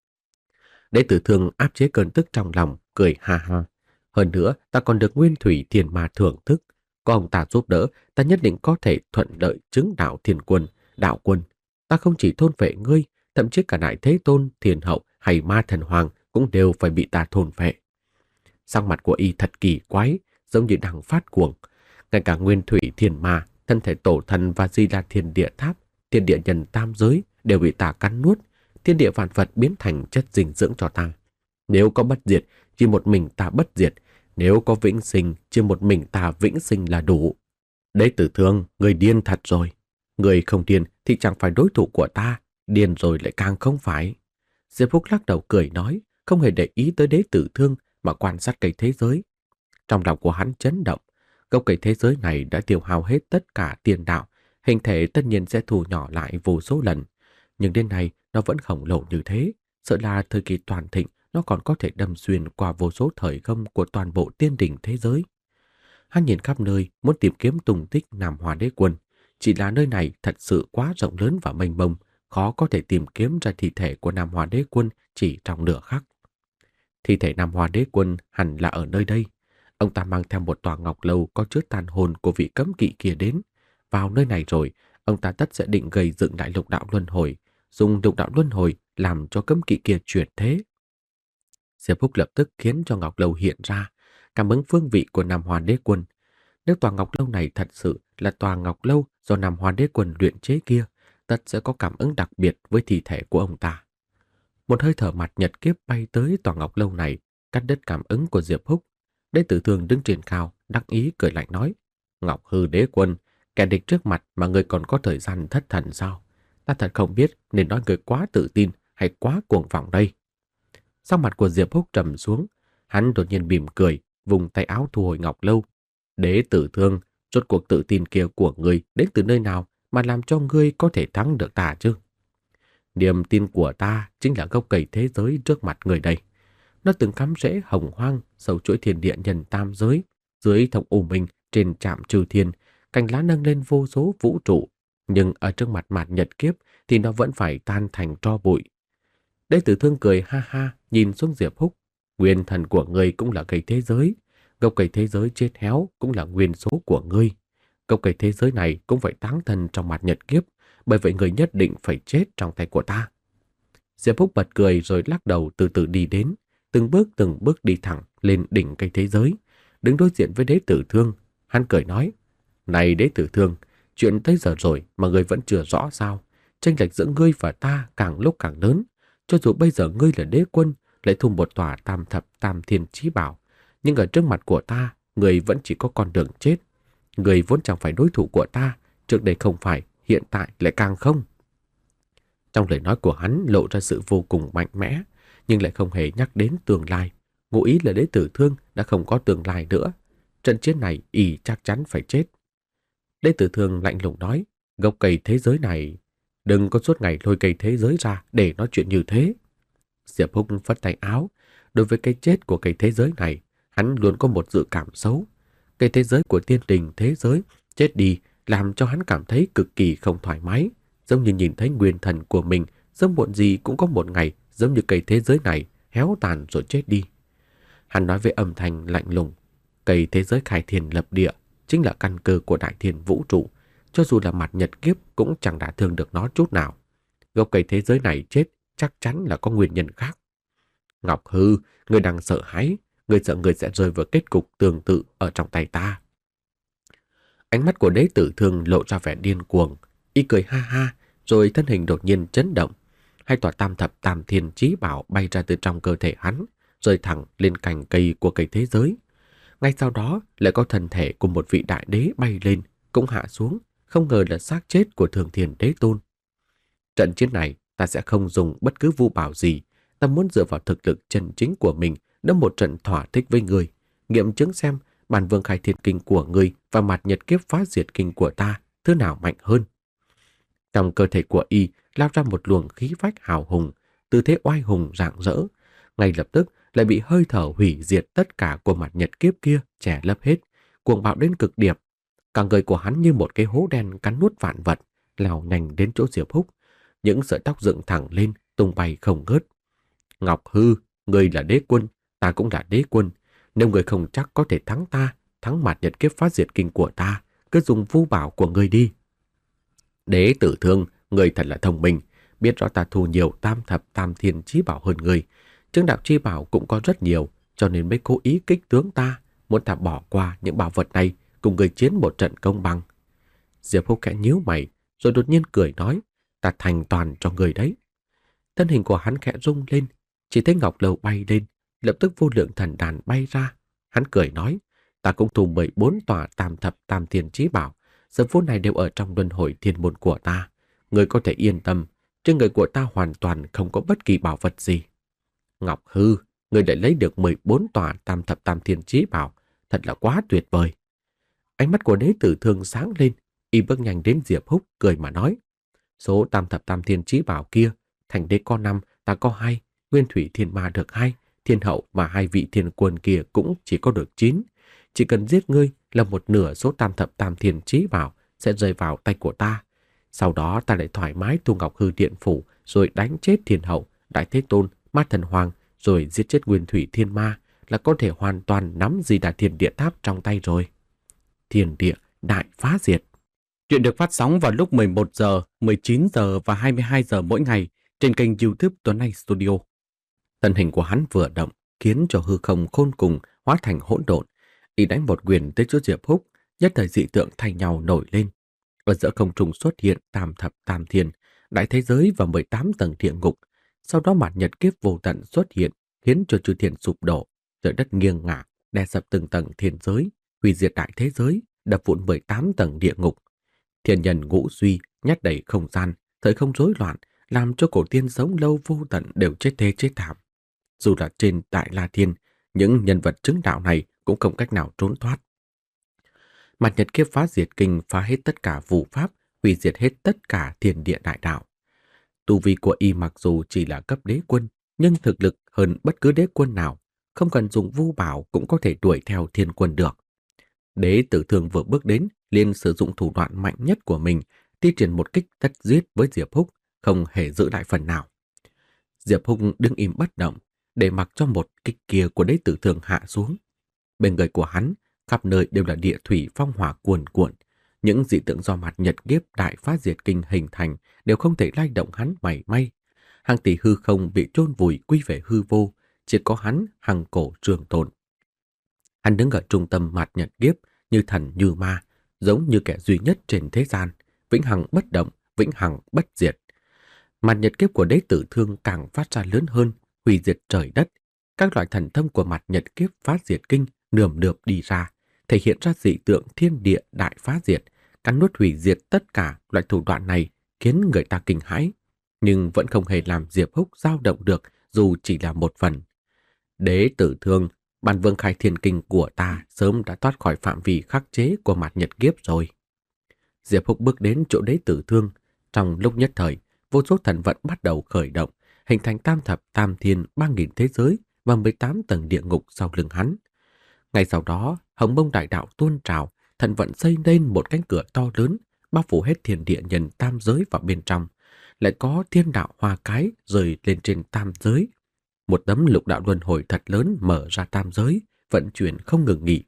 [SPEAKER 1] Đế tử Thương áp chế cơn tức trong lòng, cười ha ha. Hơn nữa, ta còn được Nguyên Thủy Thiên Ma thưởng thức. Có ông ta giúp đỡ, ta nhất định có thể thuận lợi chứng đạo thiên quân, đạo quân. Ta không chỉ thôn phệ ngươi, thậm chí cả Đại Thế Tôn, Thiên Hậu hay Ma Thần Hoàng cũng đều phải bị ta thôn phệ. Sắc mặt của y thật kỳ quái, giống như đang phát cuồng. Ngay cả Nguyên Thủy Thiên Ma, thân thể tổ thần và Di La Thiên Địa Tháp, thiên địa nhân tam giới đều bị ta cắn nuốt, thiên địa vạn vật biến thành chất dinh dưỡng cho ta. Nếu có bất diệt, chỉ một mình ta bất diệt, nếu có vĩnh sinh, chỉ một mình ta vĩnh sinh là đủ. Đế tử Thương, người điên thật rồi. Người không điên thì chẳng phải đối thủ của ta, điên rồi lại càng không phải. Diệp Húc lắc đầu cười nói, không hề để ý tới Đế Tử Thương mà quan sát cây thế giới. Trong lòng của hắn chấn động, gốc cây thế giới này đã tiêu hao hết tất cả tiền đạo, hình thể tất nhiên sẽ thu nhỏ lại vô số lần. Nhưng đến nay nó vẫn khổng lồ như thế, sợ là thời kỳ toàn thịnh nó còn có thể đâm xuyên qua vô số thời không của toàn bộ tiên đỉnh thế giới. Hắn nhìn khắp nơi muốn tìm kiếm tung tích Nam Hoa Đế Quân, chỉ là nơi này thật sự quá rộng lớn và mênh mông, khó có thể tìm kiếm ra thi thể của Nam Hoa Đế Quân chỉ trong nửa khắc. Thi thể Nam Hoa Đế Quân hẳn là ở nơi đây. Ông ta mang theo một tòa ngọc lâu có chứa tàn hồn của vị cấm kỵ kia đến. Vào nơi này rồi, ông ta tất sẽ định gây dựng lại lục đạo luân hồi, dùng lục đạo luân hồi làm cho cấm kỵ kia chuyển thế. Diệp Húc lập tức khiến cho ngọc lâu hiện ra, cảm ứng phương vị của Nam Hoa Đế Quân. Nếu tòa ngọc lâu này thật sự là tòa ngọc lâu do Nam Hoa Đế Quân luyện chế kia, tất sẽ có cảm ứng đặc biệt với thi thể của ông ta. Một hơi thở mặt nhật kiếp bay tới tòa ngọc lâu này, cắt đứt cảm ứng của Diệp Húc. Đế Tử Thương đứng trên cao, đắc ý cười lạnh nói: "Ngọc Hư Đế Quân, kẻ địch trước mặt mà người còn có thời gian thất thần sao? Ta thật không biết nên nói người quá tự tin hay quá cuồng vọng đây." Sắc mặt của Diệp Húc trầm xuống, hắn đột nhiên mỉm cười, vùng tay áo thu hồi ngọc lâu. "Đế Tử Thương, rốt cuộc tự tin kia của ngươi đến từ nơi nào mà làm cho ngươi có thể thắng được ta chứ?" "Niềm tin của ta chính là gốc cây thế giới trước mặt người đây. Nó từng cắm rễ hồng hoang, sâu chuỗi thiên địa nhân tam giới, dưới thông u minh, trên trạm trừ thiên, cành lá nâng lên vô số vũ trụ, nhưng ở trước mặt mạt nhật kiếp thì nó vẫn phải tan thành tro bụi." Đế Tử Thương cười ha ha, nhìn xuống Diệp Húc. "Nguyên thần của ngươi cũng là cây thế giới, gốc cây thế giới chết héo cũng là nguyên số của ngươi. Gốc cây thế giới này cũng phải táng thân trong mạt nhật kiếp, bởi vậy ngươi nhất định phải chết trong tay của ta." Diệp Húc bật cười rồi lắc đầu từ từ đi đến, từng bước từng bước đi thẳng lên đỉnh cây thế giới, đứng đối diện với Đế Tử Thương. Hắn cười nói: "Này Đế Tử Thương, chuyện tới giờ rồi mà ngươi vẫn chưa rõ sao? Chênh lệch giữa ngươi và ta càng lúc càng lớn. Cho dù bây giờ ngươi là đế quân, lại thu một tòa tam thập tam thiên chí bảo, nhưng ở trước mặt của ta, ngươi vẫn chỉ có con đường chết. Ngươi vốn chẳng phải đối thủ của ta, trước đây không phải, hiện tại lại càng không." Trong lời nói của hắn lộ ra sự vô cùng mạnh mẽ, nhưng lại không hề nhắc đến tương lai. Ngụ ý là Đế Tử Thương đã không có tương lai nữa. Trận chiến này y chắc chắn phải chết. Đế Tử Thương lạnh lùng nói: "Gốc cây thế giới này, đừng có suốt ngày lôi cây thế giới ra để nói chuyện như thế." Diệp Húc phất tay áo. Đối với cái chết của cây thế giới này, hắn luôn có một dự cảm xấu. Cây thế giới của tiên đình thế giới chết đi làm cho hắn cảm thấy cực kỳ không thoải mái, giống như nhìn thấy nguyên thần của mình sớm muộn gì cũng có một ngày giống như cây thế giới này héo tàn rồi chết đi. Hắn nói với âm thanh lạnh lùng: "Cây thế giới khai thiên lập địa chính là căn cơ của đại thiên vũ trụ, cho dù là mặt nhật kiếp cũng chẳng đả thương được nó chút nào. Gốc cây thế giới này chết chắc chắn là có nguyên nhân khác. Ngọc Hư, ngươi đang sợ hãi, ngươi sợ ngươi sẽ rơi vào kết cục tương tự ở trong tay ta." Ánh mắt của Đế Tử Thương lộ ra vẻ điên cuồng, y cười ha ha, rồi thân hình đột nhiên chấn động. Hai tòa tam thập tam thiên chí bảo bay ra từ trong cơ thể hắn, rơi thẳng lên cành cây của cây thế giới. Ngay sau đó lại có thân thể của một vị đại đế bay lên, cũng hạ xuống, không ngờ là xác chết của Thường Thiên Đế Tôn. Trận chiến này ta sẽ không dùng bất cứ vu bảo gì, ta muốn dựa vào thực lực chân chính của mình đâm một trận thỏa thích với người, nghiệm chứng xem bản vương khai thiên kinh của ngươi và mặt nhật kiếp phá diệt kinh của ta thứ nào mạnh hơn. Trong cơ thể của y lao ra một luồng khí phách hào hùng, tư thế oai hùng rạng rỡ, ngay lập tức lại bị hơi thở hủy diệt tất cả của mặt nhật kiếp kia che lấp hết, cuồng bạo đến cực điểm. Cả người của hắn như một cái hố đen cắn nuốt vạn vật, lao nhanh đến chỗ Diệp Húc, những sợi tóc dựng thẳng lên, tung bay không ngớt. "Ngọc Hư, ngươi là đế quân, ta cũng là đế quân. Nếu ngươi không chắc có thể thắng ta, thắng mặt nhật kiếp phá diệt kinh của ta, cứ dùng vu bảo của ngươi đi." "Đế Tử Thương, ngươi thật là thông minh, biết rõ ta thu nhiều tam thập tam thiên chí bảo hơn ngươi. Chứng đạo chi bảo cũng có rất nhiều, cho nên mới cố ý kích tướng ta, muốn ta bỏ qua những bảo vật này, cùng ngươi chiến một trận công bằng." Diệp Húc khẽ nhíu mày, rồi đột nhiên cười nói: "Ta thành toàn cho ngươi đấy." Thân hình của hắn khẽ rung lên, chỉ thấy ngọc lâu bay lên, lập tức vô lượng thần đàn bay ra. Hắn cười nói: "Ta cũng thu mười bốn tòa tam thập tam thiên chí bảo, giờ phút này đều ở trong luân hồi thiên môn của ta. Người có thể yên tâm, trên người của ta hoàn toàn không có bất kỳ bảo vật gì. Ngọc Hư, người đã lấy được mười bốn tòa tam thập tam thiên chí bảo, thật là quá tuyệt vời. Ánh mắt của Đế Tử Thương sáng lên, y bước nhanh đến Diệp Húc cười mà nói. Số tam thập tam thiên chí bảo kia, Thành Đế có năm, ta có hai, Nguyên Thủy Thiên Ma được hai, Thiên Hậu và hai vị thiên quân kia cũng chỉ có được chín. Chỉ cần giết ngươi là một nửa số tam thập tam thiên chí bảo sẽ rơi vào tay của ta. Sau đó ta lại thoải mái thu Ngọc Hư Điện Phủ, rồi đánh chết Thiên Hậu, Đại Thế Tôn, Ma Thần Hoàng, rồi giết chết Nguyên Thủy Thiên Ma, là có thể hoàn toàn nắm Di Đà Thiên Địa Tháp trong tay rồi. Thiên địa đại phá diệt. Chuyện được phát sóng vào lúc mười một giờ, mười chín giờ và hai mươi hai giờ mỗi ngày trên kênh YouTube Tuấn Anh Studio. Thân hình của hắn vừa động, khiến cho hư không khôn cùng hóa thành hỗn độn. Y đánh một quyền tới chỗ Diệp Húc, nhất thời dị tượng thay nhau nổi lên. Ở giữa không trung xuất hiện tam thập tam thiên, đại thế giới và mười tám tầng địa ngục. Sau đó mạt nhật kiếp vô tận xuất hiện, khiến cho chư thiên sụp đổ, trời đất nghiêng ngả, đè sập từng tầng thiên giới, hủy diệt đại thế giới, đập vụn mười tám tầng địa ngục. Thiên nhân ngũ suy, nhét đầy không gian, thời không rối loạn, làm cho cổ tiên sống lâu vô tận đều chết thê chết thảm. Dù là trên Đại La Thiên, những nhân vật chứng đạo này cũng không cách nào trốn thoát. Mạt nhật kiếp phá diệt kinh phá hết tất cả vũ pháp, hủy diệt hết tất cả thiên địa đại đạo. Tu vi của y mặc dù chỉ là cấp đế quân, nhưng thực lực hơn bất cứ đế quân nào, không cần dùng vu bảo cũng có thể đuổi theo thiên quân được. Đế Tử Thương vừa bước đến, liền sử dụng thủ đoạn mạnh nhất của mình, thi triển một kích tất giết với Diệp Húc, không hề giữ lại phần nào. Diệp Húc đứng im bất động, để mặc cho một kích kia của Đế Tử Thương hạ xuống. Bên người của hắn, khắp nơi đều là địa thủy phong hỏa cuồn cuộn. Những dị tượng do mặt nhật kiếp đại phá diệt kinh hình thành đều không thể lay động hắn mảy may. Hàng tỷ hư không bị chôn vùi quy về hư vô, chỉ có hắn hằng cổ trường tồn. Hắn đứng ở trung tâm mặt nhật kiếp, như thần như ma, giống như kẻ duy nhất trên thế gian, vĩnh hằng bất động, vĩnh hằng bất diệt. Mặt nhật kiếp của Đế Tử Thương càng phát ra lớn hơn, hủy diệt trời đất. Các loại thần thông của mặt nhật kiếp phá diệt kinh nườm nượp đi ra, thể hiện ra dị tượng thiên địa đại phá diệt, cắn nuốt hủy diệt tất cả. Loại thủ đoạn này khiến người ta kinh hãi, nhưng vẫn không hề làm Diệp Húc dao động được, dù chỉ là một phần. Đế Tử Thương, Bản Vương Khai Thiên Kinh của ta sớm đã thoát khỏi phạm vi khắc chế của mặt nhật kiếp rồi. Diệp Húc bước đến chỗ Đế Tử Thương, trong lúc nhất thời, vô số thần vận bắt đầu khởi động, hình thành tam thập tam thiên, ba nghìn thế giới và mười tám tầng địa ngục sau lưng hắn. Ngay sau đó, Hồng Mông Đại Đạo tuôn trào, thần vận xây lên một cánh cửa to lớn, bao phủ hết thiên địa nhân tam giới vào bên trong. Lại có thiên đạo hoa cái rơi lên trên tam giới. Một tấm lục đạo luân hồi thật lớn mở ra tam giới, vận chuyển không ngừng nghỉ.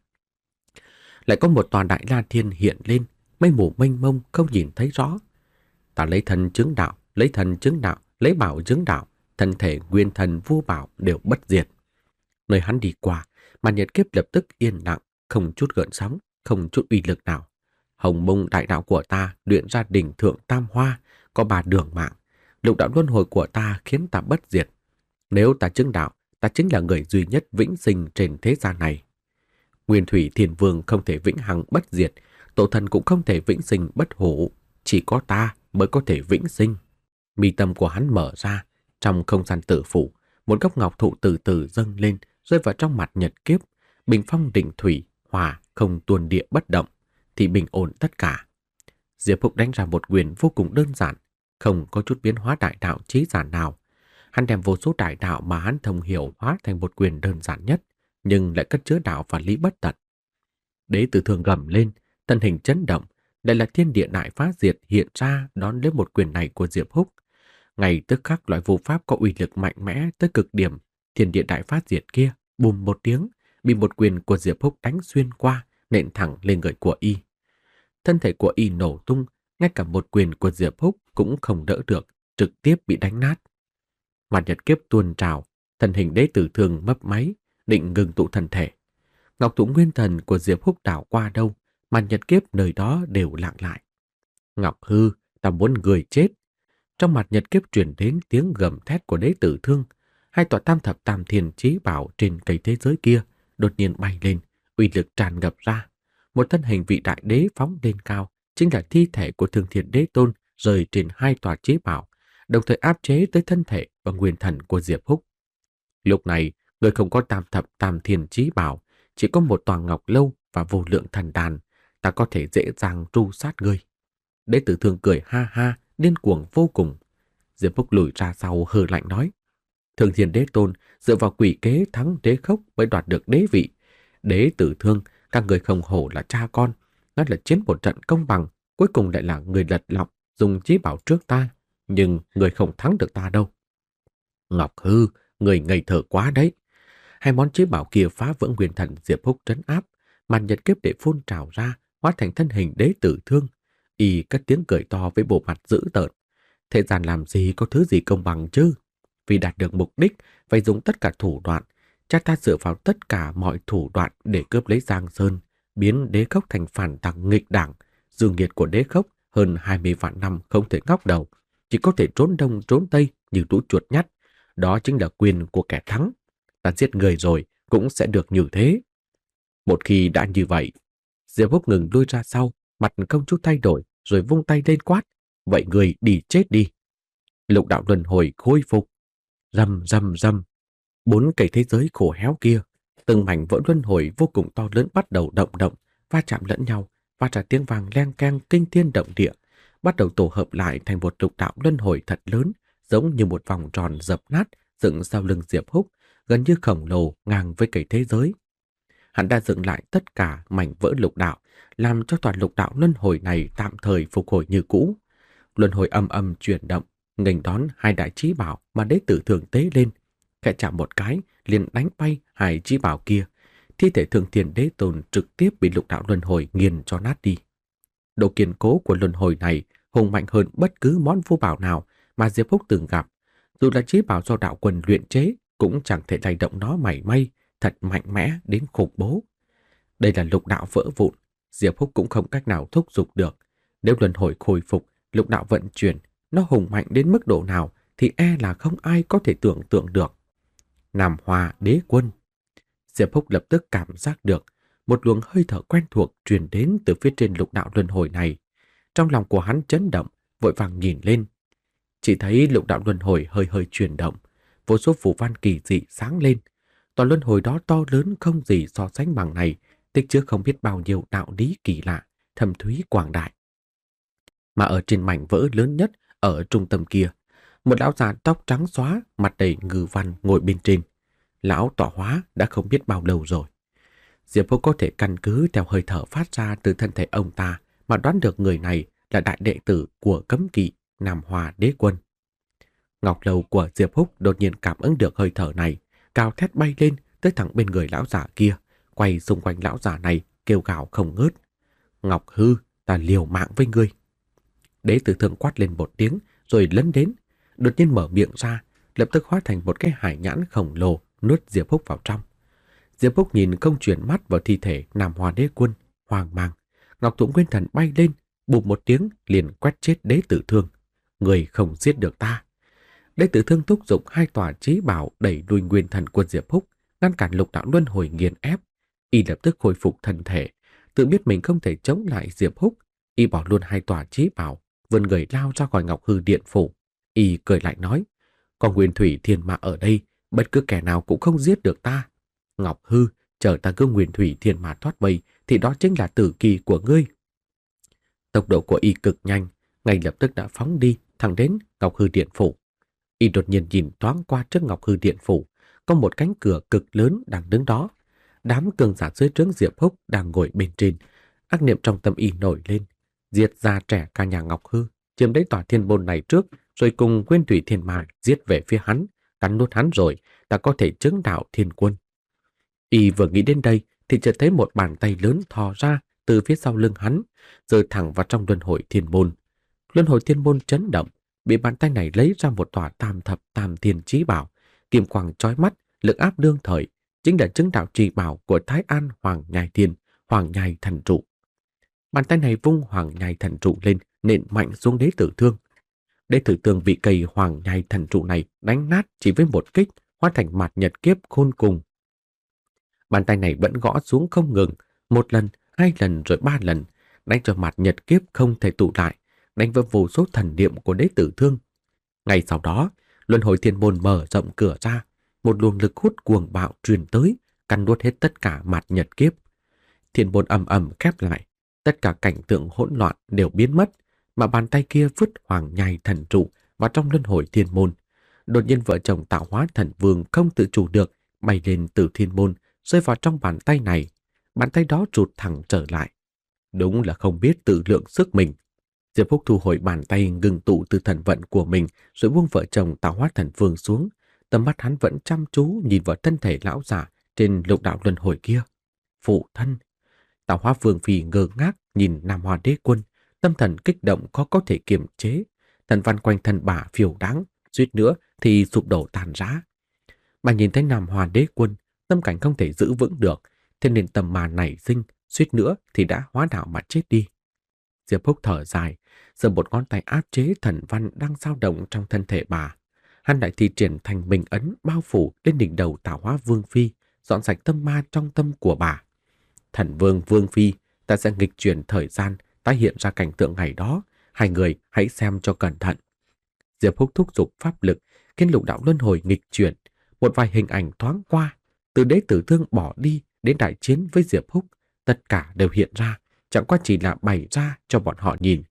[SPEAKER 1] Lại có một tòa Đại La Thiên hiện lên, mây mù mênh mông không nhìn thấy rõ. Ta lấy thần chứng đạo, lấy thần chứng đạo, lấy bảo chứng đạo, thân thể nguyên thần vô bảo đều bất diệt. Nơi hắn đi qua, mà nhật kiếp lập tức yên lặng, không chút gợn sóng, không chút uy lực nào. Hồng Mông Đại Đạo của ta luyện ra đỉnh thượng tam hoa, có ba đường mạng. Lục đạo luân hồi của ta khiến ta bất diệt. Nếu ta chứng đạo, ta chính là người duy nhất vĩnh sinh trên thế gian này. Nguyên Thủy Thiên Vương không thể vĩnh hằng bất diệt, tổ thần cũng không thể vĩnh sinh bất hủ, chỉ có ta mới có thể vĩnh sinh. Mi tâm của hắn mở ra, trong không gian tử phủ, một gốc ngọc thụ từ từ dâng lên, rơi vào trong mặt nhật kiếp, bình phong định thủy, hòa không tuôn địa bất động, thì bình ổn tất cả. Diệp Húc đánh ra một quyền vô cùng đơn giản, không có chút biến hóa đại đạo chí giản nào. Hắn đem vô số đại đạo mà hắn thông hiểu hóa thành một quyền đơn giản nhất, nhưng lại cất chứa đạo và lý bất tận. Đế Tử Thương gầm lên, thân hình chấn động, đây là thiên địa đại phá diệt hiện ra đón lấy một quyền này của Diệp Húc. Ngay tức khắc loại vô pháp có uy lực mạnh mẽ tới cực điểm, thiên địa đại phá diệt kia bùm một tiếng, bị một quyền của Diệp Húc đánh xuyên qua, nện thẳng lên người của y. Thân thể của y nổ tung, ngay cả một quyền của Diệp Húc cũng không đỡ được, trực tiếp bị đánh nát. Màn nhật kiếp tuôn trào, thân hình Đế Tử Thương mấp máy, định ngừng tụ thân thể. Ngọc thụ nguyên thần của Diệp Húc đảo qua đâu, màn nhật kiếp nơi đó đều lặng lại. Ngọc Hư, ta muốn người chết. Trong mặt nhật kiếp truyền đến tiếng gầm thét của Đế Tử Thương. Hai tòa tam thập tam thiên chí bảo trên cây thế giới kia đột nhiên bay lên, uy lực tràn ngập ra. Một thân hình vị đại đế phóng lên cao, chính là thi thể của Thương Thiên Đế Tôn rơi trên hai tòa chí bảo, đồng thời áp chế tới thân thể và nguyên thần của Diệp Húc. Lúc này, người không có tam thập tam thiên chí bảo, chỉ có một tòa ngọc lâu và vô lượng thần đàn, ta có thể dễ dàng tru sát ngươi. Đế tử Thương cười ha ha, điên cuồng vô cùng. Diệp Húc lùi ra sau hừ lạnh nói: Thương Thiên Đế Tôn dựa vào quỷ kế thắng đế khốc mới đoạt được đế vị. Đế tử Thương, các người không hổ là cha con, nó là chiến một trận công bằng, cuối cùng lại là người lật lọng dùng chí bảo trước ta, nhưng người không thắng được ta đâu. Ngọc Hư, người ngây thơ quá đấy. Hai món chí bảo kia phá vỡ nguyên thần Diệp Húc trấn áp, màn nhật kiếp để phun trào ra, hóa thành thân hình Đế tử Thương. Y cất tiếng cười to với bộ mặt dữ tợn. Thế gian làm gì có thứ gì công bằng chứ? Vì đạt được mục đích, phải dùng tất cả thủ đoạn. Cha ta dựa vào tất cả mọi thủ đoạn để cướp lấy Giang Sơn, biến Đế Khốc thành phản tặc nghịch đảng. Dương nghiệt của Đế Khốc hơn hai mươi vạn năm không thể ngóc đầu, chỉ có thể trốn đông trốn tây như lũ chuột nhắt. Đó chính là quyền của kẻ thắng. Ta giết người rồi cũng sẽ được như thế. Một khi đã như vậy, Diệp Húc ngừng lui ra sau, mặt không chút thay đổi, rồi vung tay lên quát: vậy người đi chết đi. Lục đạo luân hồi khôi phục. Rầm rầm rầm, bốn cây thế giới khổ héo kia, từng mảnh vỡ luân hồi vô cùng to lớn bắt đầu động động, va chạm lẫn nhau, phát ra tiếng vang leng keng kinh thiên động địa, bắt đầu tổ hợp lại thành một lục đạo luân hồi thật lớn, giống như một vòng tròn dập nát dựng sau lưng Diệp Húc, gần như khổng lồ ngang với cây thế giới. Hắn đã dựng lại tất cả mảnh vỡ lục đạo, làm cho toàn lục đạo luân hồi này tạm thời phục hồi như cũ. Luân hồi âm âm chuyển động, nghênh đón hai đại chí bảo mà Đế tử Thương tế lên, khẽ chạm một cái liền đánh bay hai chí bảo kia. Thi thể Thương Thiên Đế Tôn trực tiếp bị lục đạo luân hồi nghiền cho nát đi. Độ kiên cố của luân hồi này hùng mạnh hơn bất cứ món vô bảo nào mà Diệp Húc từng gặp. Dù là chí bảo do đạo quân luyện chế cũng chẳng thể lay động nó mảy may, thật mạnh mẽ đến khủng bố. Đây là lục đạo vỡ vụn, Diệp Húc cũng không cách nào thúc giục được. Nếu luân hồi khôi phục, lục đạo vận chuyển, nó hùng mạnh đến mức độ nào thì e là không ai có thể tưởng tượng được. Nam Hoa Đế Quân. Diệp Húc lập tức cảm giác được một luồng hơi thở quen thuộc truyền đến từ phía trên lục đạo luân hồi này. Trong lòng của hắn chấn động, vội vàng nhìn lên. Chỉ thấy lục đạo luân hồi hơi hơi chuyển động, vô số phù văn kỳ dị sáng lên. Toàn luân hồi đó to lớn không gì so sánh bằng này, tích chứa không biết bao nhiêu đạo lý kỳ lạ, thâm thúy quảng đại. Mà ở trên mảnh vỡ lớn nhất, ở trung tâm kia, một lão già tóc trắng xóa, mặt đầy ngư văn ngồi bên trên. Lão tọa hóa đã không biết bao lâu rồi. Diệp Húc có thể căn cứ theo hơi thở phát ra từ thân thể ông ta mà đoán được người này là đại đệ tử của cấm kỵ Nam Hoa Đế Quân. Ngọc Lâu của Diệp Húc đột nhiên cảm ứng được hơi thở này, cao thét bay lên tới thẳng bên người lão giả kia, quay xung quanh lão giả này kêu gào không ngớt. Ngọc Hư, ta liều mạng với ngươi. Đế tử Thương quát lên một tiếng rồi lấn đến, đột nhiên mở miệng ra, lập tức hóa thành một cái hải nhãn khổng lồ nuốt Diệp Húc vào trong. Diệp Húc nhìn không chuyển mắt vào thi thể Nam Hoa Đế Quân, hoang mang. Ngọc Thụ Nguyên Thần bay lên, bụp một tiếng liền quét chết Đế tử Thương. Người không giết được ta. Đế tử Thương thúc giục hai tòa chí bảo đẩy lùi nguyên thần của Diệp Húc, ngăn cản lục đạo luân hồi nghiền ép. Y lập tức khôi phục thân thể, tự biết mình không thể chống lại Diệp Húc, y bỏ luôn hai tòa chí bảo, vươn người lao ra khỏi Ngọc Hư Điện phủ. Y cười lạnh nói: "Có Nguyên Thủy Thiên Mã ở đây, bất cứ kẻ nào cũng không giết được ta. Ngọc Hư, chờ ta cứ Nguyên Thủy Thiên Mã thoát vây thì đó chính là tử kỳ của ngươi." Tốc độ của y cực nhanh, ngay lập tức đã phóng đi thẳng đến Ngọc Hư Điện phủ. Y đột nhiên nhìn thoáng qua trước Ngọc Hư Điện phủ, có một cánh cửa cực lớn đang đứng đó. Đám cường giả dưới trướng Diệp Húc đang ngồi bên trên. Ác niệm trong tâm y nổi lên, diệt già trẻ cả nhà Ngọc Hư, chiếm lấy tòa thiên môn này trước, rồi cùng Nguyên Thủy Thiên Mã giết về phía hắn, cắn nuốt hắn rồi, ta có thể chứng đạo thiên quân. Y vừa nghĩ đến đây thì chợt thấy một bàn tay lớn thò ra từ phía sau lưng hắn, rơi thẳng vào trong luân hồi thiên môn. Luân hồi thiên môn chấn động, bị bàn tay này lấy ra một tòa tam thập tam thiên chí bảo, kim quang chói mắt, lực áp đương thời, chính là chứng đạo trì bảo của Thái An Hoàng Nhai Thiên, Hoàng Nhai Thần Trụ. Bàn tay này vung Hoàng Nhai Thần Trụ lên, nện mạnh xuống Đế tử Thương. Đế tử Thương bị cây Hoàng Nhai Thần Trụ này đánh nát chỉ với một kích, hóa thành mạt nhật kiếp khôn cùng. Bàn tay này vẫn gõ xuống không ngừng, một lần, hai lần rồi ba lần, đánh cho mặt nhật kiếp không thể tụ lại, đánh vỡ vô số thần niệm của đế tử thương. Ngay sau đó, luân hồi thiên môn mở rộng cửa ra, một luồng lực hút cuồng bạo truyền tới, cắn nuốt hết tất cả mặt nhật kiếp. Thiên môn ầm ầm khép lại, tất cả cảnh tượng hỗn loạn đều biến mất, mà bàn tay kia vứt hoàng nhai thần trụ vào trong luân hồi thiên môn. Đột nhiên vợ chồng tạo hóa thần vương không tự chủ được, bay lên từ thiên môn, rơi vào trong bàn tay này. Bàn tay đó rụt thẳng trở lại. Đúng là không biết tự lượng sức mình. Diệp Phúc thu hồi bàn tay ngừng tụ từ thần vận của mình, rồi buông vợ chồng tạo hóa thần vương xuống. Tầm mắt hắn vẫn chăm chú nhìn vào thân thể lão giả trên lục đạo luân hồi kia. Phụ thân. Tạo hóa vương phi ngơ ngác nhìn Nam Hoa Đế Quân, tâm thần kích động khó có thể kiềm chế. Thần văn quanh thân bà phiêu đáng, suýt nữa thì sụp đổ tàn rã. Bà nhìn thấy Nam Hoa Đế Quân, tâm cảnh không thể giữ vững được, thế nên tầm mà nảy sinh, suýt nữa thì đã hóa đạo mà chết đi. Diệp Phúc thở dài, giơ một ngón tay áp chế thần văn đang dao động trong thân thể bà. Hắn lại thi triển thành bình ấn bao phủ lên đỉnh đầu Tạo Hóa Vương phi, dọn sạch tâm ma trong tâm của bà. Thần Vương Vương phi, ta sẽ nghịch chuyển thời gian, tái hiện ra cảnh tượng ngày đó, hai người hãy xem cho cẩn thận. Diệp Phúc thúc giục pháp lực, khiến lục đạo luân hồi nghịch chuyển, một vài hình ảnh thoáng qua, từ đế tử thương bỏ đi đến đại chiến với Diệp Phúc, tất cả đều hiện ra, chẳng qua chỉ là bày ra cho bọn họ nhìn.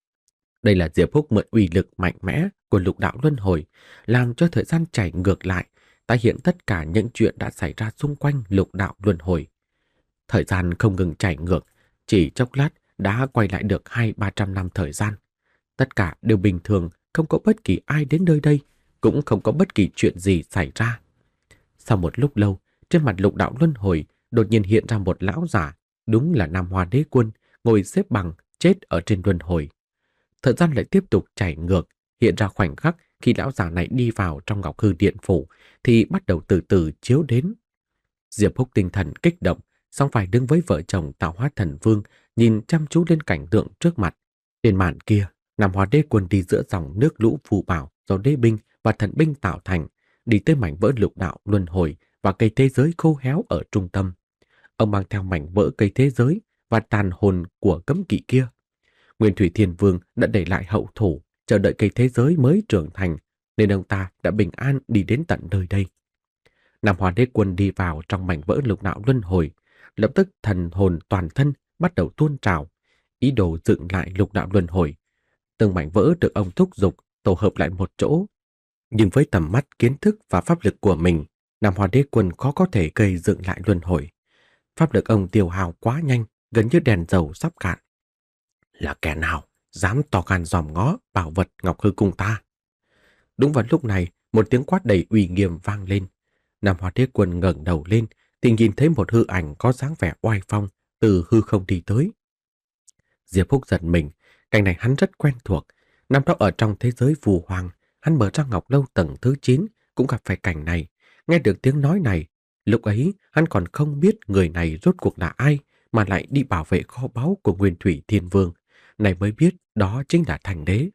[SPEAKER 1] Đây là Diệp Phúc mượn uy lực mạnh mẽ của lục đạo luân hồi, làm cho thời gian chảy ngược lại, tái hiện tất cả những chuyện đã xảy ra xung quanh lục đạo luân hồi. Thời gian không ngừng chảy ngược, chỉ chốc lát đã quay lại được hai ba trăm năm thời gian. Tất cả đều bình thường, không có bất kỳ ai đến nơi đây, cũng không có bất kỳ chuyện gì xảy ra. Sau một lúc lâu, trên mặt lục đạo luân hồi đột nhiên hiện ra một lão giả, đúng là Nam Hoa Đế Quân, ngồi xếp bằng, chết ở trên luân hồi. Thời gian lại tiếp tục chảy ngược, hiện ra khoảnh khắc khi lão giả này đi vào trong Ngọc Hư Điện phủ thì bắt đầu từ từ chiếu đến. Diệp Phúc tinh thần kích động, song phải đứng với vợ chồng Tạo Hóa Thần Vương, nhìn chăm chú lên cảnh tượng trước mặt. Trên màn kia, Nam Hoa Đế Quân đi giữa dòng nước lũ phù bảo do đế binh và thần binh tạo thành, đi tới mảnh vỡ lục đạo luân hồi và cây thế giới khô héo ở trung tâm. Ông mang theo mảnh vỡ cây thế giới và tàn hồn của cấm kỵ kia. Nguyên Thủy Thiên Vương đã để lại hậu thủ, chờ đợi cây thế giới mới trưởng thành, nên ông ta đã bình an đi đến tận nơi đây. Nam Hoa Đế Quân đi vào trong mảnh vỡ lục đạo luân hồi, lập tức thần hồn toàn thân bắt đầu tuôn trào, ý đồ dựng lại lục đạo luân hồi. Từng mảnh vỡ được ông thúc giục tổ hợp lại một chỗ. Nhưng với tầm mắt kiến thức và pháp lực của mình, Nam Hoa Đế Quân khó có thể gây dựng lại luân hồi. Pháp lực ông tiêu hao quá nhanh, gần như đèn dầu sắp cạn. Là kẻ nào dám to gan dòm ngó bảo vật Ngọc Hư Cung ta? Đúng vào lúc này, một tiếng quát đầy uy nghiêm vang lên. Nam Hoa Đế Quân ngẩng đầu lên, thì nhìn thấy một hư ảnh có dáng vẻ oai phong từ hư không đi tới. Diệp Phúc giật mình, cảnh này hắn rất quen thuộc. Năm đó ở trong thế giới phù hoàng, hắn mở ra Ngọc Lâu tầng thứ chín cũng gặp phải cảnh này. Nghe được tiếng nói này, lúc ấy hắn còn không biết người này rốt cuộc là ai mà lại đi bảo vệ kho báu của Nguyên Thủy Thiên Vương. Này mới biết đó chính là Thành Đế.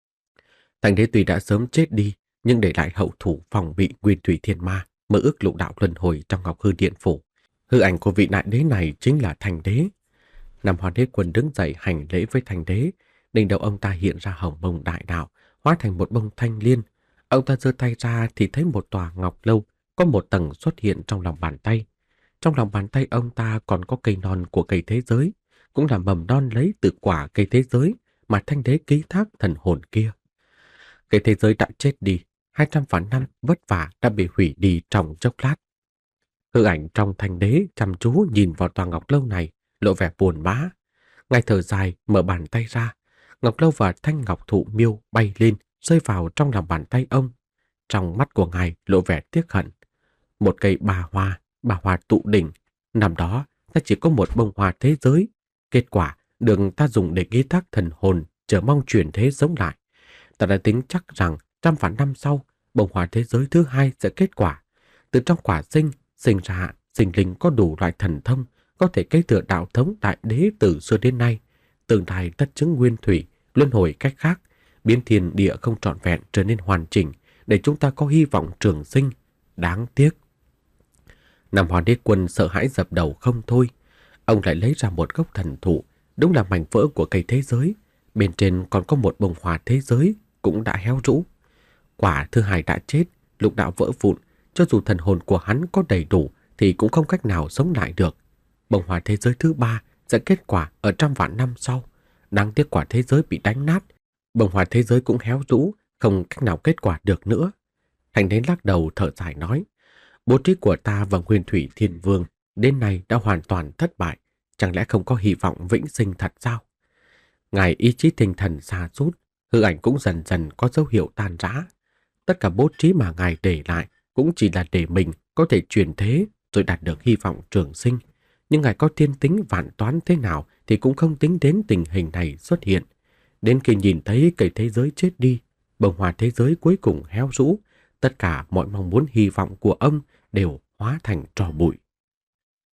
[SPEAKER 1] Thành Đế tuy đã sớm chết đi, nhưng để lại hậu thủ phòng bị Nguyên Thủy Thiên Ma, mơ ước lục đạo luân hồi trong Ngọc Hư Điện phủ. Hư ảnh của vị đại đế này chính là Thành Đế. Nam Hoa Đế Quân đứng dậy hành lễ với Thành Đế. Đỉnh đầu ông ta hiện ra hồng bông đại đạo, hóa thành một bông thanh liên. Ông ta giơ tay ra thì thấy một tòa ngọc lâu có một tầng xuất hiện trong lòng bàn tay. Trong lòng bàn tay ông ta còn có cây non của cây thế giới, cũng là mầm non lấy từ quả cây thế giới mà Thanh Đế ký thác thần hồn kia. Cây thế giới đã chết đi, hai trăm vạn năm vất vả đã bị hủy đi trong chốc lát. Hư ảnh trong Thanh Đế chăm chú nhìn vào tòa ngọc lâu này, lộ vẻ buồn bã. Ngài thở dài mở bàn tay ra, ngọc lâu và thanh ngọc thụ miêu bay lên, rơi vào trong lòng bàn tay ông. Trong mắt của ngài lộ vẻ tiếc hận. Một cây bà hoa, bà hoa tụ đỉnh, năm đó ta chỉ có một bông hoa thế giới. Kết quả được ta dùng để ghi thác thần hồn, chờ mong chuyển thế sống lại. Ta đã tính chắc rằng trăm vạn năm sau, bông hoa thế giới thứ hai sẽ kết quả. Từ trong quả sinh, sinh ra sinh linh có đủ loại thần thông, có thể kế thừa đạo thống đại đế từ xưa đến nay. Tương lai tất chứng nguyên thủy, luân hồi cách khác, biến thiên địa không trọn vẹn trở nên hoàn chỉnh, để chúng ta có hy vọng trường sinh. Đáng tiếc. Nam Hoa Đế Quân sợ hãi dập đầu không thôi. Ông lại lấy ra một gốc thần thụ, đúng là mảnh vỡ của cây thế giới, bên trên còn có một bông hoa thế giới cũng đã héo rũ. Quả thứ hai đã chết, lục đạo vỡ vụn, cho dù thần hồn của hắn có đầy đủ thì cũng không cách nào sống lại được. Bông hoa thế giới thứ ba sẽ kết quả ở trăm vạn năm sau. Đáng tiếc quả thế giới bị đánh nát, bông hoa thế giới cũng héo rũ, không cách nào kết quả được nữa. Thành Đế lắc đầu thở dài nói, bố trí của ta và Nguyên Thủy Thiên Vương đến nay đã hoàn toàn thất bại, chẳng lẽ không có hy vọng vĩnh sinh thật sao? Ngài ý chí tinh thần sa sút, hư ảnh cũng dần dần có dấu hiệu tan rã. Tất cả bố trí mà ngài để lại cũng chỉ là để mình có thể chuyển thế rồi đạt được hy vọng trường sinh. Nhưng ngài có thiên tính vạn toán thế nào thì cũng không tính đến tình hình này xuất hiện. Đến khi nhìn thấy cây thế giới chết đi, bông hoa thế giới cuối cùng héo rũ, tất cả mọi mong muốn hy vọng của ông đều hóa thành tro bụi.